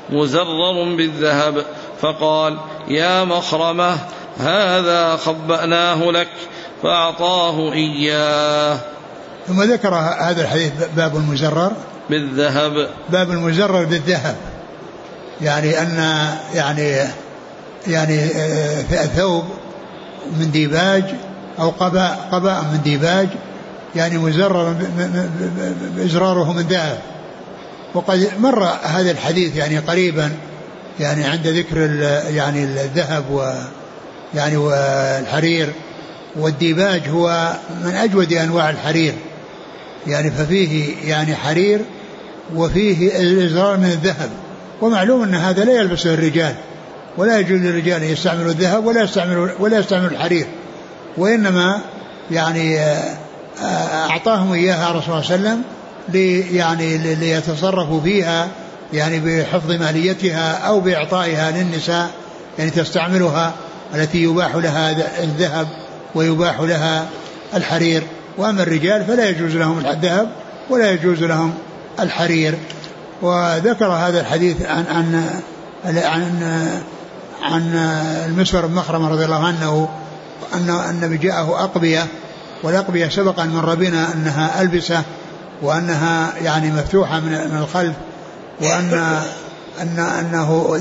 مزرر بالذهب، فقال: يا مخرمة، هذا خبأناه لك، فأعطاه إياه. ثم ذكر هذا الحديث باب المزرر بالذهب، باب المزرر بالذهب، يعني أن يعني ثوب من ديباج أو قباء من ديباج، يعني مزرر إزراره من ذهب. وقد مر هذا الحديث يعني قريبا، يعني عند ذكر يعني الذهب يعني والحرير، والديباج هو من أجود أنواع الحرير، يعني ففيه يعني حرير وفيه الإزرار من الذهب. ومعلوم أن هذا لا يلبسه الرجال، ولا يجوز للرجال أن يستعملوا الذهب ولا يستعملوا الحرير، وإنما يعني أعطاهم إياها رسول الله صلى الله عليه وسلم يعني ليتصرفوا فيها، يعني بحفظ ماليتها أو بإعطائها للنساء، يعني تستعملها التي يباح لها الذهب ويباح لها الحرير. وأما الرجال فلا يجوز لهم الذهب ولا يجوز لهم الحرير. وذكر هذا الحديث عن المسور بن مخرمة رضي الله عنه أن النبي جاءه أقبية، والأقبية سبق أن مر بنا أنها ألبسة، وأنها يعني مفتوحة من الخلف، أنه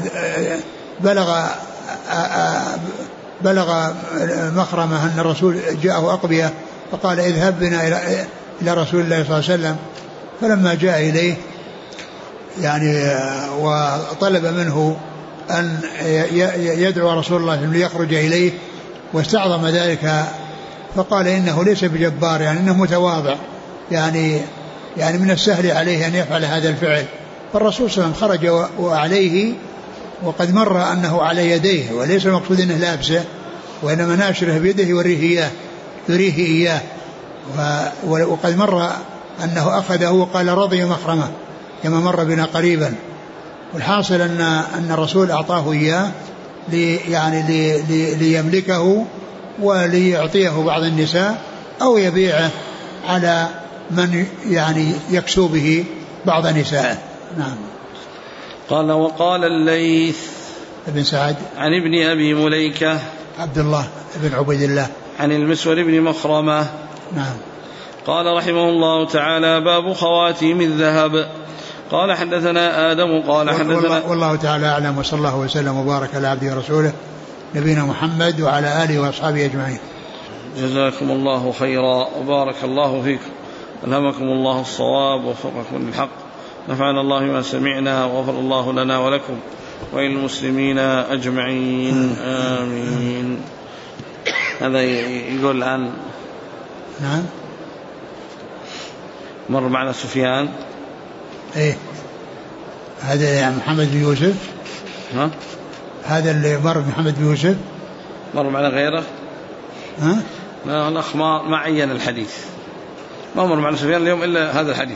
بلغ مخرمة أن الرسول جاءه أقبية، فقال: اذهب بنا إلى رسول الله صلى الله عليه وسلم. فلما جاء إليه يعني وطلب منه أن يدعو رسول الله ليخرج إليه، واستعظم ذلك، فقال: إنه ليس بجبار، يعني إنه متواضع، يعني من السهل عليه أن يفعل هذا الفعل. فالرسول صلى الله عليه وسلم خرج وعليه، وقد مر أنه على يديه، وليس المقصود أنه لابسه، وإنما ناشره بيده يريه إياه. وقد مر أنه أخذه وقال: رضي مخرمة، كما مر بنا قريبا. والحاصل أن الرسول أعطاه إياه يعني ليملكه وليعطيه بعض النساء، أو يبيعه على من يعني يكسو به بعض نسائه. نعم. قال: وقال الليث ابن سعد عن ابن أبي مليكة عبد الله بن عبيد الله عن المسور بن مخرمة. نعم. قال رحمه الله تعالى: باب خواتيم الذهب. قال: حدثنا آدم قال حدثنا والله تعالى أعلم، وصلى الله وسلم وبارك على عبده ورسوله نبينا محمد وعلى آله وأصحابه أجمعين. جزاكم الله خيرا وبارك الله فيكم، ألهمكم الله الصواب ووفقكم للحق، نفعنا الله ما سمعنا وغفر الله لنا ولكم وللمسلمين أجمعين، آمين. هذا يقول الآن. نعم. مر معنا سفيان. ايه هذا يعني محمد بن يوسف. ها؟ هذا اللي مر محمد بن يوسف. مر معنا غيره. ها؟ لا الأخ ما عين الحديث، ما مر معنا سفيان اليوم إلا هذا الحديث.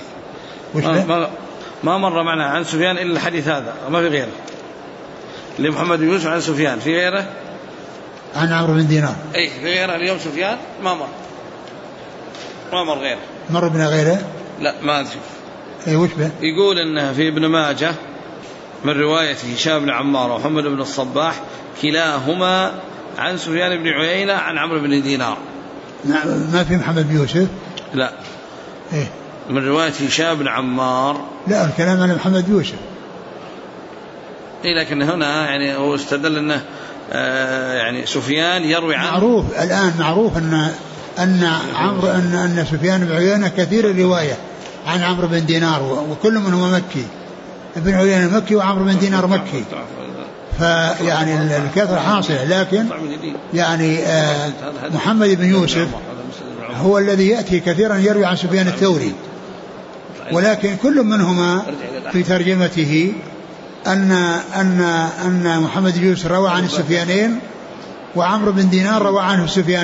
ما مر معنا عن سفيان إلا الحديث هذا، ما في غيره. اللي محمد بن يوسف عن سفيان، في غيره عن عمرو بن دينار. أي في غيره اليوم سفيان ما مر غيره. مر بنا غيره؟ لا ما أدري. أي وش به؟ يقول إنه في ابن ماجه من رواية هشام بن عمار ومحمد بن الصباح كلاهما عن سفيان بن عيينة عن عمرو بن دينار. نعم. ما في محمد بن يوسف؟ لا. إيه؟ من رواية هشام بن عمار. لا الكلام عن محمد بن يوسف. إيه لكن هنا يعني هو استدل أنه يعني سفيان يروي عنه. معروف الآن، معروف أن سفيان بن عيينة كثير الرواية عن عمرو بن دينار، وكل منهم مكي. ابن عيينة مكي وعمرو بن دينار مكي، فيعني الكثرة حاصلة. لكن يعني محمد بن يوسف هو الذي يأتي كثيرا يروي عن سفيان الثوري، ولكن كل منهما في ترجمته أن محمد بن يوسف روى عن السفيانين، وعمرو بن دينار روى عنه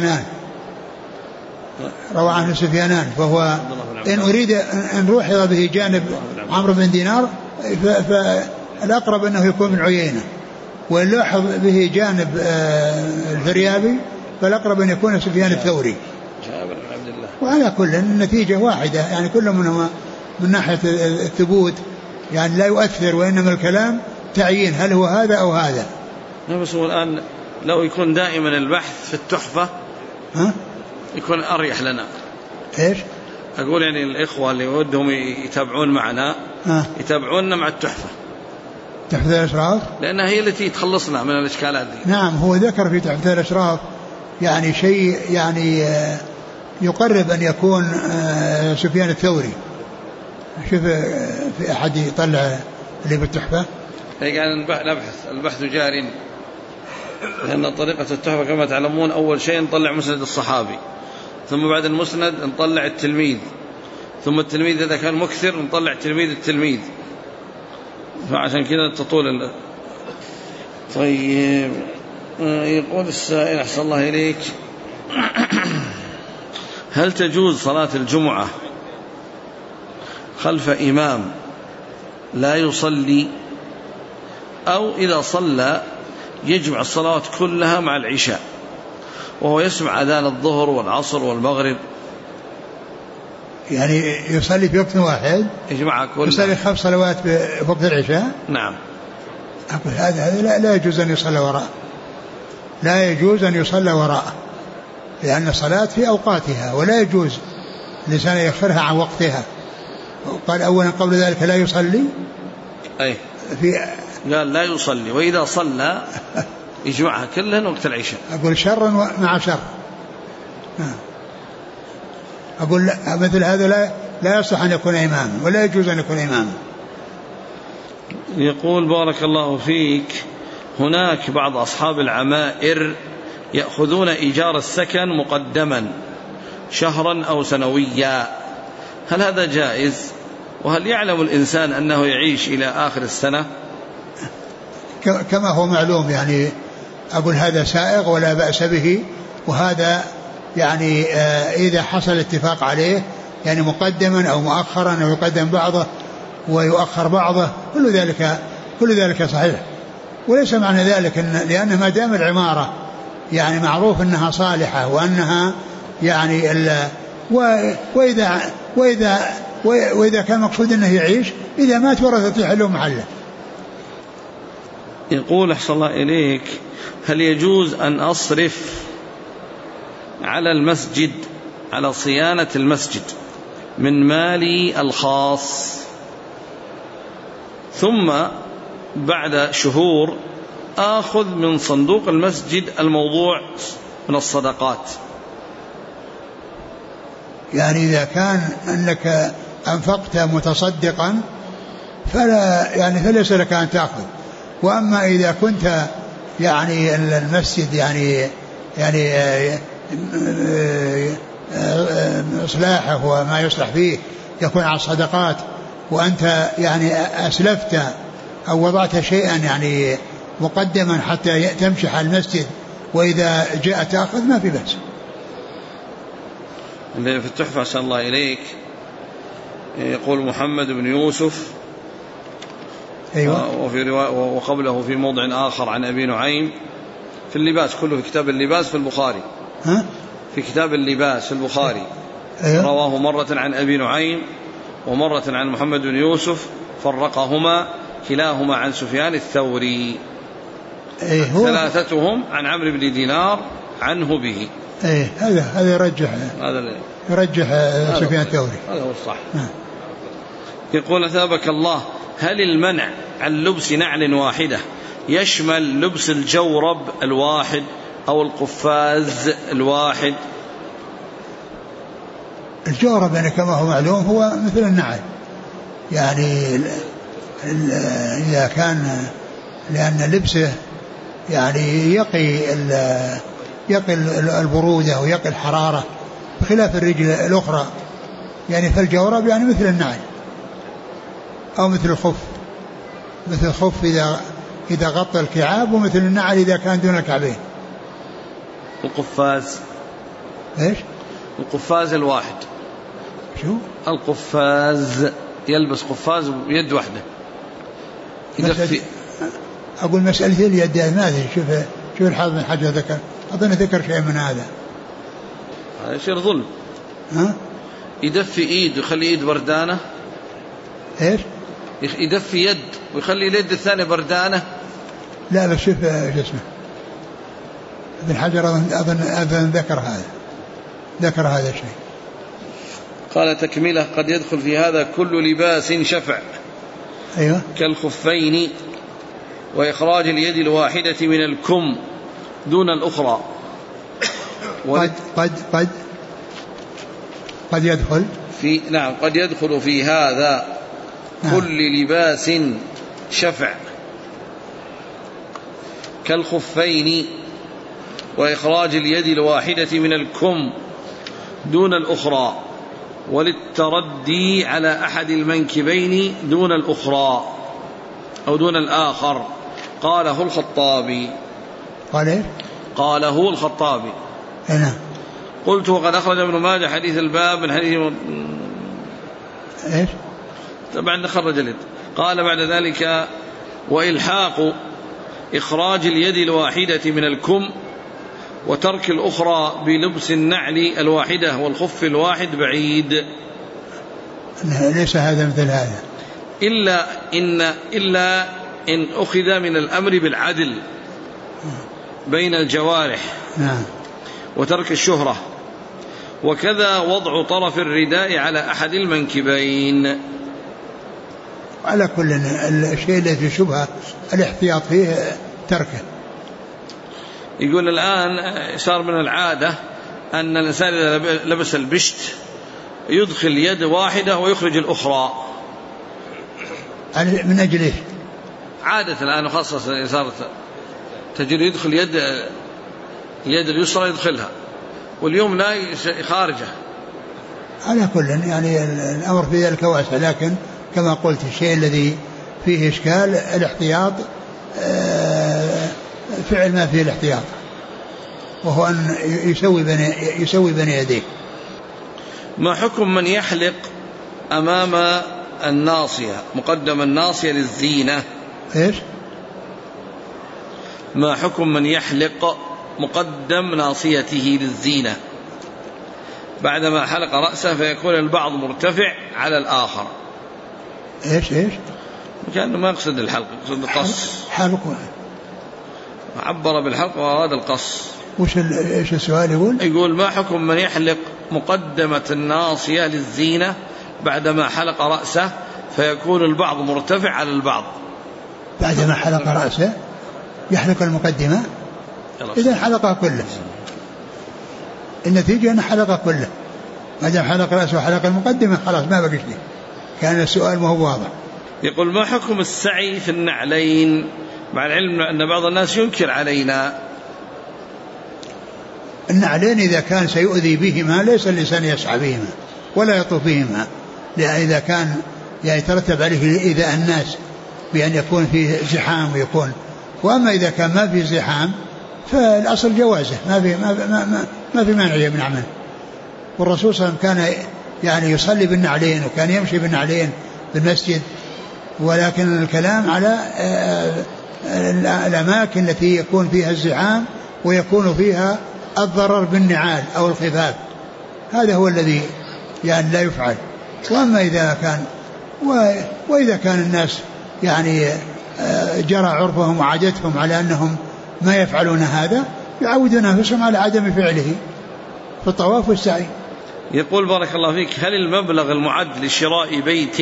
السفيانان. فهو إن أريد أن روحظ به جانب عمرو بن دينار فالأقرب أنه يكون من عيينة، وإن لاحظ به جانب الفريابي فالأقرب أن يكون سفيان الثوري. وعلى كل النتيجة واحدة، يعني كل منهما من ناحية الثبوت يعني لا يؤثر، وإنما الكلام تعيين هل هو هذا أو هذا. بس هو الآن لو يكون دائما البحث في التحفة يكون أريح لنا. إيش أقول يعني الإخوة اللي ودهم يتابعون معنا يتابعوننا مع التحفة، تحفة الأشراف، لأنها هي التي تخلصنا من الإشكالات دي. نعم، هو ذكر في تحفة الأشراف يعني شيء يعني يقرب أن يكون سفيان الثوري. شوف في أحد يطلع اللي بالتحفة، يعني البحث جار، لأن طريقة التحفة كما تعلمون أول شيء نطلع مسند الصحابي، ثم بعد المسند نطلع التلميذ، ثم التلميذ إذا كان مكثر نطلع تلميذ التلميذ، فعشان كذا تطول طيب. يقول السائل أحسن الله إليك: هل تجوز صلاة الجمعة خلف إمام لا يصلي، أو إذا صلى يجمع الصلوات كلها مع العشاء وهو يسمع أذان الظهر والعصر والمغرب؟ يعني يصلي في وقت واحد يجمعها كلها، يصلي 5 صلوات في وقت العشاء؟ نعم. أقول هذا لا يجوز أن يصلى وراءه، لا يجوز أن يصلى وراءه، لأن الصلاة في أوقاتها ولا يجوز الإنسان يأخرها عن وقتها. قال أولا قبل ذلك لا يصلي، أي قال لا يصلي، وإذا صلى يجمعها كلها وقت العشاء. أقول شر مع شر. أقول مثل هذا لا يصح أن يكون إمام، ولا يجوز أن يكون إمام. يقول بارك الله فيك: هناك بعض أصحاب العمائر يأخذون إيجار السكن مقدما شهرا أو سنويا، هل هذا جائز؟ وهل يعلم الإنسان أنه يعيش إلى آخر السنة؟ كما هو معلوم، يعني أقول هذا سائغ ولا بأس به، وهذا يعني إذا حصل اتفاق عليه يعني مقدما أو مؤخرا، أو يقدم بعضه ويؤخر بعضه، كل ذلك صحيح. وليس معنى ذلك لأن ما دام العمارة يعني معروف أنها صالحة وأنها يعني وإذا كان مقصود أنه يعيش، إذا مات ورثته يحلوا محله. يقول أحسن الله إليك: هل يجوز أن أصرف على المسجد، على صيانة المسجد من مالي الخاص، ثم بعد شهور آخذ من صندوق المسجد الموضوع من الصدقات؟ يعني إذا كان أنك أنفقت متصدقا فليس لك أن تأخذ. وأما إذا كنت يعني المسجد يعني إصلاحه وما يصلح فيه يكون على الصدقات، وأنت يعني أسلفت أو وضعت شيئا يعني مقدما حتى تمشح المسجد، وإذا جاء تأخذ ما في بأس. في التحفة أحسن الله إليك يقول محمد بن يوسف: أيوة. وفي وقبله في موضع آخر عن أبي نعيم في اللباس، كله في كتاب اللباس في البخاري، في كتاب اللباس في البخاري. أيوة. رواه مرة عن أبي نعيم ومرة عن محمد بن يوسف، فرقهما كلاهما عن سفيان الثوري. ثلاثتهم عن عمرو بن دينار عنه به. هذا يرجح سفيان الثوري، هذا هو الصح. يقول: أثابك الله، هل المنع عن لبس نعل واحدة يشمل لبس الجورب الواحد أو القفاز الواحد؟ الجورب يعني كما هو معلوم هو مثل النعل، يعني إذا كان لأن لبسه يعني يقي البرودة ويقي الحرارة بخلاف الرجل الأخرى، يعني فالجورب يعني مثل النعل أو مثل الخف، مثل الخف إذا غطى الكعاب، ومثل النعل إذا كان دون الكعبين. القفاز إيش؟ القفاز الواحد. شو؟ القفاز يلبس قفاز بيد واحدة. أقول مسألة اليد ما أدري. شوف الحافظ بن حجر ذكر، أظن ذكر شيء من هذا يصير ظلم. يدفي إيد ويخلي إيد بردانة. إيش؟ يدفي يد ويخلي اليد الثانية بردانة؟ لا بس شوف اسمه ابن حجر أظن ذكر هذا الشيء. قال تكملة: قد يدخل في هذا كل لباس شفع. أيوة. كالخفين وإخراج اليد الواحدة من الكم دون الأخرى. قد يدخل في قد يدخل في هذا كل لباس شفع كالخفين وإخراج اليد الواحدة من الكم دون الأخرى وللتردي على أحد المنكبين دون الأخرى أو دون الآخر. قاله الخطابي. قاله الخطابي. نعم. قلت: وقد أخرج ابن ماجه حديث الباب من حديث إيش؟ طبعا خرج اليد. قال بعد ذلك: وإلحاق إخراج اليد الواحدة من الكم وترك الأخرى بلبس النعل الواحدة والخف الواحد بعيد. ليس هذا مثل هذا إلا إن أخذ من الأمر بالعدل بين الجوارح. نعم. وترك الشهرة. وكذا وضع طرف الرداء على أحد المنكبين. على كل الشيء الذي في شبهة الاحتياط فيه تركه. يقول الآن صار من العادة أن الإنسان إذا لبس البشت يدخل يد واحدة ويخرج الأخرى. من أجله عادة الآن خاصة صارت تجد يدخل اليد اليسرى يدخلها واليمنى خارجة. على كل يعني الأمر في ذلك واسع، لكن كما قلت الشيء الذي فيه إشكال الاحتياط، فعل ما فيه الاحتياط، وهو أن يسوي بين يديه. ما حكم من يحلق أمام الناصية مقدم الناصية للزينة؟ إيش؟ ما حكم من يحلق مقدم ناصيته للزينة بعدما حلق رأسه فيكون البعض مرتفع على الآخر؟ إيش كأنه ما يقصد الحلق، يقصد القص. حلق عبر بالحلق وأراد القص. إيش السؤال؟ يقول ما حكم من يحلق مقدمة الناصية للزينة بعدما حلق رأسه فيكون البعض مرتفع على البعض؟ بعدما حلق رأسه يحلق المقدمة؟ إذا حلقها كله، النتيجة أن حلقها كله. ما دام حلق رأسه وحلق المقدمة خلاص ما بقى شيء. كان السؤال ما هو واضح. يقول: ما حكم السعي في النعلين مع العلم أن بعض الناس ينكر علينا؟ النعلين إذا كان سيؤذي بهما ليس الإنسان يسعى بهما ولا يطوف بهما، لأن إذا كان يترتب عليه إيذاء الناس بأن يكون فيه زحام ويكون. وأما إذا كان ما فيه زحام فالأصل جوازه، ما في مانع من عمله. والرسول صلى الله عليه وسلم كان يعني يصلي بالنعلين وكان يمشي بالنعلين بالمسجد، ولكن الكلام على الأماكن التي يكون فيها الزحام ويكون فيها الضرر بالنعال أو الخفاف، هذا هو الذي يعني لا يفعل. وأما إذا كان وإذا كان الناس يعني جرى عرفهم وعادتهم على أنهم ما يفعلون هذا يعودون أنفسهم على عدم فعله في الطواف والسعي. يقول: بارك الله فيك، هل المبلغ المعد لشراء بيت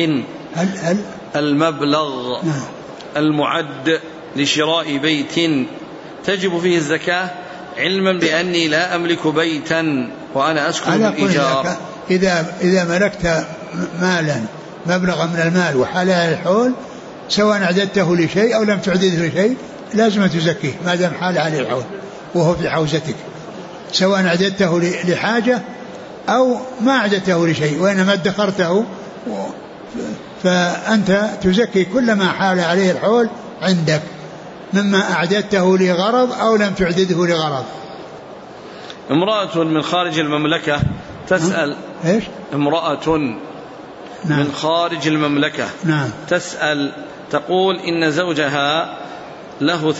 المبلغ المعد لشراء بيت تجب فيه الزكاة، علما بأني لا أملك بيتا وأنا أسكن بالإيجار؟ إذا ملكت مالا مبلغا من المال وحال الحول، سواء أعددته لشيء أو لم تعدده لشيء لازم تزكيه ما دام حال عليه الحول وهو في حوزتك، سواء أعددته لحاجة أو ما أعددته لشيء وإنما ادخرته، فأنت تزكي كل ما حال عليه الحول عندك مما أعددته لغرض أو لم تعدده لغرض. امرأة من خارج المملكة تسأل. إيش؟ امرأة من خارج المملكة تسأل، تقول إن زوجها له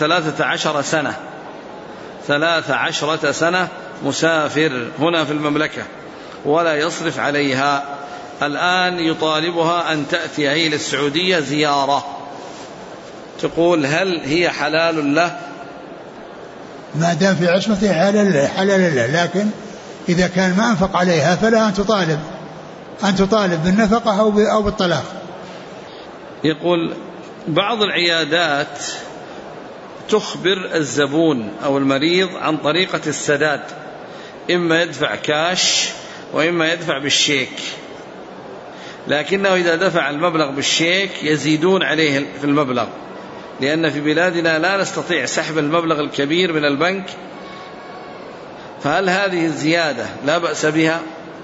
13 سنة مسافر هنا في المملكة ولا يصرف عليها، الآن يطالبها أن تأتي هي إلى السعودية زيارة، تقول هل هي حلال له؟ ما دام في عصمته حلال له، لكن إذا كان ما أنفق عليها فلا أن تطالب بالنفقة أو بالطلاق. يقول بعض العيادات تخبر الزبون أو المريض عن طريقة السداد، إما يدفع كاش وإما يدفع بالشيك، لكنه إذا دفع المبلغ بالشيك يزيدون عليه في المبلغ، لأن في بلادنا لا نستطيع سحب المبلغ الكبير من البنك، فهل هذه الزيادة لا بأس بها؟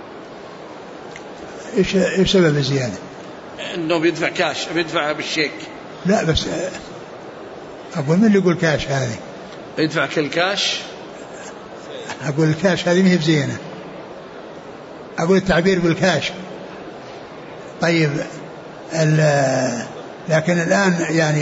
إيش سبب الزيادة؟ إنه بيدفع كاش بيدفعها بالشيك. لا بس أقول من اللي يقول كاش هذه؟ يدفع كل كاش. أقول الكاش هذه ما هي بزينة، أقول التعبير بالكاش. طيب لكن الآن يعني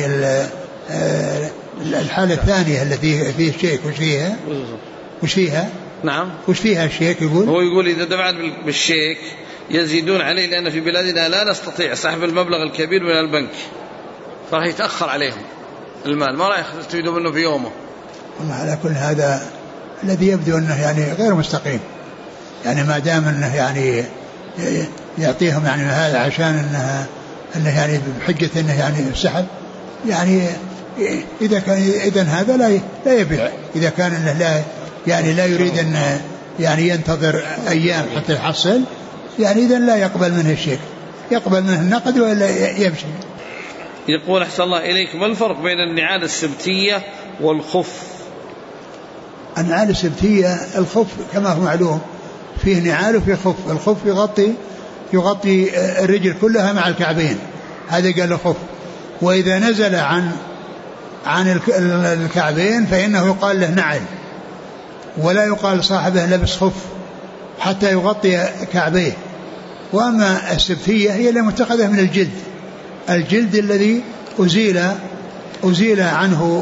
الحالة الثانية التي فيه الشيك وش فيها؟ نعم وش فيها الشيك؟ هو يقول إذا دفعت بالشيك يزيدون عليه، لأن في بلادنا لا نستطيع سحب المبلغ الكبير من البنك، فراح يتأخر عليهم المال، ما راح يستفيدوا منه في يومه. على كل هذا الذي يبدو أنه يعني غير مستقيم، يعني ما دام أنه يعني يعطيهم يعني هذا عشان أنه يعني بحجة أنه يعني السحب، يعني إذا كان إذن هذا لا يبيع، إذا كان أنه لا يريد أن يعني ينتظر أيام حتى يحصل، يعني إذن لا يقبل منه الشيك، يقبل منه النقد ولا يمشي. يقول أحسن الله إليك، ما الفرق بين النعال السبتية والخف؟ النعال السبتية الخف كما هو معلوم فيه نعال وفيه خف. الخف يغطي الرجل كلها مع الكعبين، هذا قال له خف. وإذا نزل عن الكعبين فإنه يقال له نعل، ولا يقال صاحبه لبس خف حتى يغطي كعبيه. وأما السبتية هي اللي متخذة من الجلد الذي أزيل عنه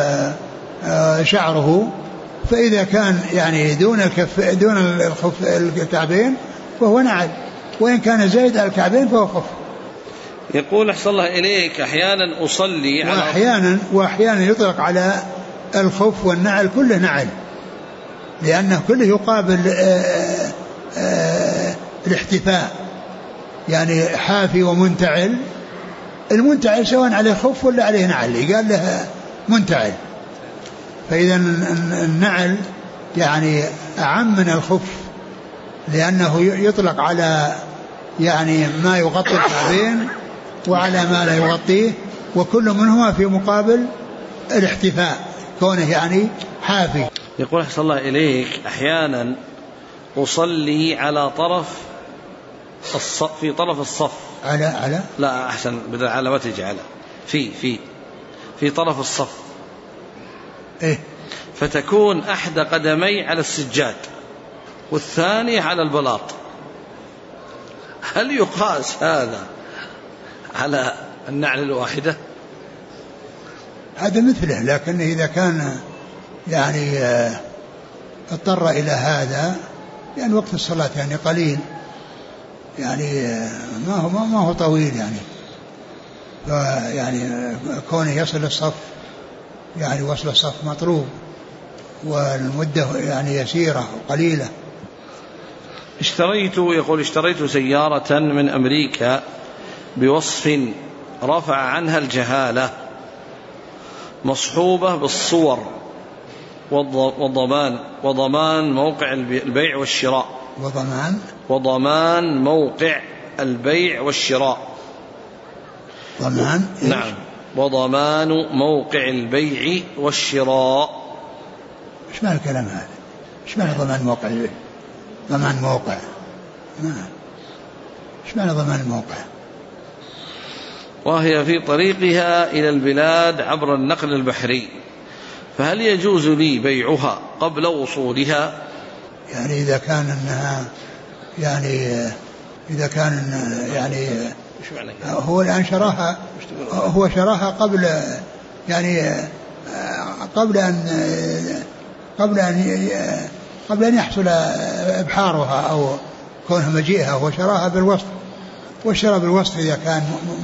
شعره، فإذا كان يعني دون الكعبين فهو نعل، وإن كان زايد على الكعبين فهو خف. يقول أحسن الله إليك، أحيانا أصلي وأحيانا يطلق على الخف والنعل كله نعل، لأنه كله يقابل الاحتفاء، يعني حافي ومنتعل. المنتعل سواء عليه خف ولا عليه نعل قال له منتعل، فإذا النعل يعني أعم من الخف، لأنه يطلق على يعني ما يغطي الكعبين وعلى ما لا يغطيه، وكل منهما في مقابل الاحتفاء كونه يعني حافي. يقول أحسن الله إليك، أحيانا أصلي على طرف الصف، في طرف الصف على لا أحسن بدل على ما تجي على في طرف الصف، إيه؟ فتكون أحد قدمي على السجاد والثاني على البلاط، هل يقاس هذا على النعل الواحدة؟ هذا مثله، لكن إذا كان يعني اضطر إلى هذا يعني وقت الصلاة يعني قليل، يعني ما هو طويل، يعني كونه يصل الصف، يعني وصل الصف مطلوب والمدة يعني يسيرة وقليلة. اشتريت سيارة من أمريكا بوصف رفع عنها الجهالة، مصحوبة بالصور وضمان موقع البيع والشراء. وضمان موقع البيع والشراء. ضمان؟ نعم، وضمان موقع البيع والشراء. ايش معنى الكلام هذا؟ ايش معنى ضمان موقع البيع؟ ضمان موقع؟ ايش معنى ضمان الموقع؟ وهي في طريقها إلى البلاد عبر النقل البحري، فهل يجوز لي بيعها قبل وصولها؟ يعني إذا كان أنها يعني هو الآن شراها قبل أن يحصل إبحارها أو كونها مجيئها، هو شراها بالوصف والشراب الوسط إذا كان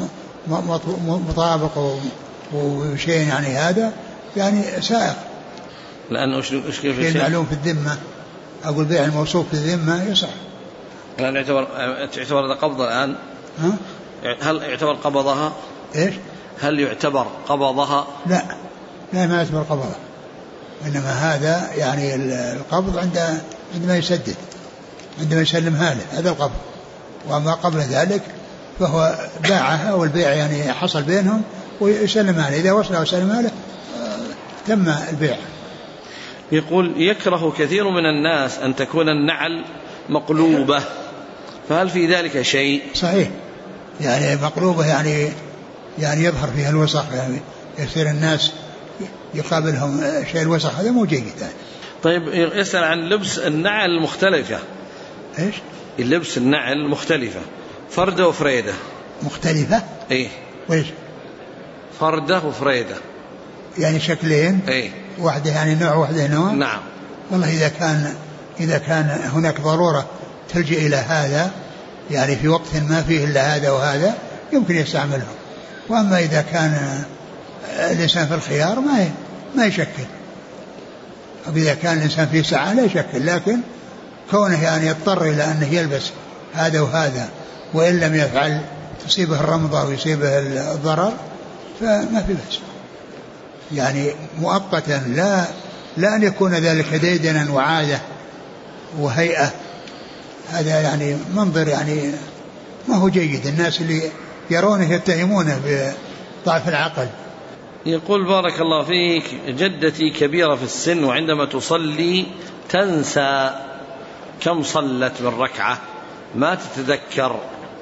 مطابق وشيء يعني هذا يعني سائغ، لأنه شيء معلوم في الذمة، أقول بيع الموصوف في الذمة يصح. لأن تعتبر هذا قبض الآن. هل يعتبر قبضها؟ إيش؟ هل يعتبر قبضها؟ لا ما يعتبر قبضها، إنما هذا يعني القبض عندما يسدد، عندما يسلمها له، هذا القبض. وما قبل ذلك فهو باعها والبيع يعني حصل بينهم ويسلمها له، إذا وصل وسلمها له تم البيع. يقول يكره كثير من الناس أن تكون النعل مقلوبة، فهل في ذلك شيء؟ صحيح، يعني مقلوبة يعني يظهر فيها الوسخ، يعني يصير الناس يقابلهم شيء الوسخ، هذا مو جيد. طيب يسأل عن لبس النعل المختلفة. إيش؟ اللبس النعل مختلفة، فردة وفريدة. مختلفة؟ إيه. وإيش؟ فردة وفريدة، يعني شكلين. إيه. واحدة يعني نوع واحدة نوع. نعم. والله إذا كان هناك ضرورة تلجئ إلى هذا، يعني في وقت ما فيه إلا هذا وهذا، يمكن يستعملهم. وأما إذا كان الإنسان في الخيار ما يشكل، وإذا كان الإنسان في سعة لا يشكل، لكن كونه يعني يضطر إلى أنه يلبس هذا وهذا، وإن لم يفعل تصيبه الرمضة أو يصيبه الضرر فما في بأس، يعني مؤقتا، لا أن يكون ذلك ديدنا وعادة وهيئة، هذا يعني منظر يعني ما هو جيد. الناس اللي يرونه يتهمونه بضعف العقل. يقول بارك الله فيك، جدتي كبيرة في السن وعندما تصلي تنسى كم صلت من ركعة، ما تتذكر.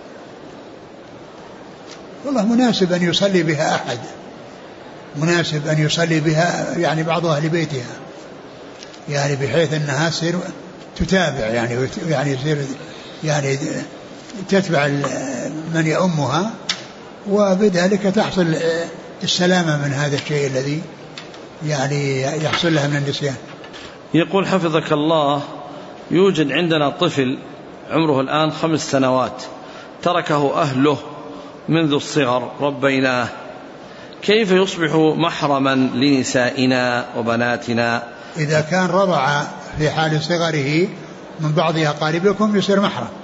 والله مناسب أن يصلي بها أحد، مناسب أن يصلي بها يعني بعض أهل بيتها، يعني بحيث أنها تصير تتابع، يعني يصير يعني تتبع من يأمها، وبذلك تحصل السلامة من هذا الشيء الذي يعني يحصل لها من النسيان. يقول حفظك الله، يوجد عندنا طفل عمره الآن 5 سنوات، تركه أهله منذ الصغر، ربيناه، كيف يصبح محرما لنسائنا وبناتنا؟ إذا كان رضع في حال صغره من بعض أقاربكم يصير محرم،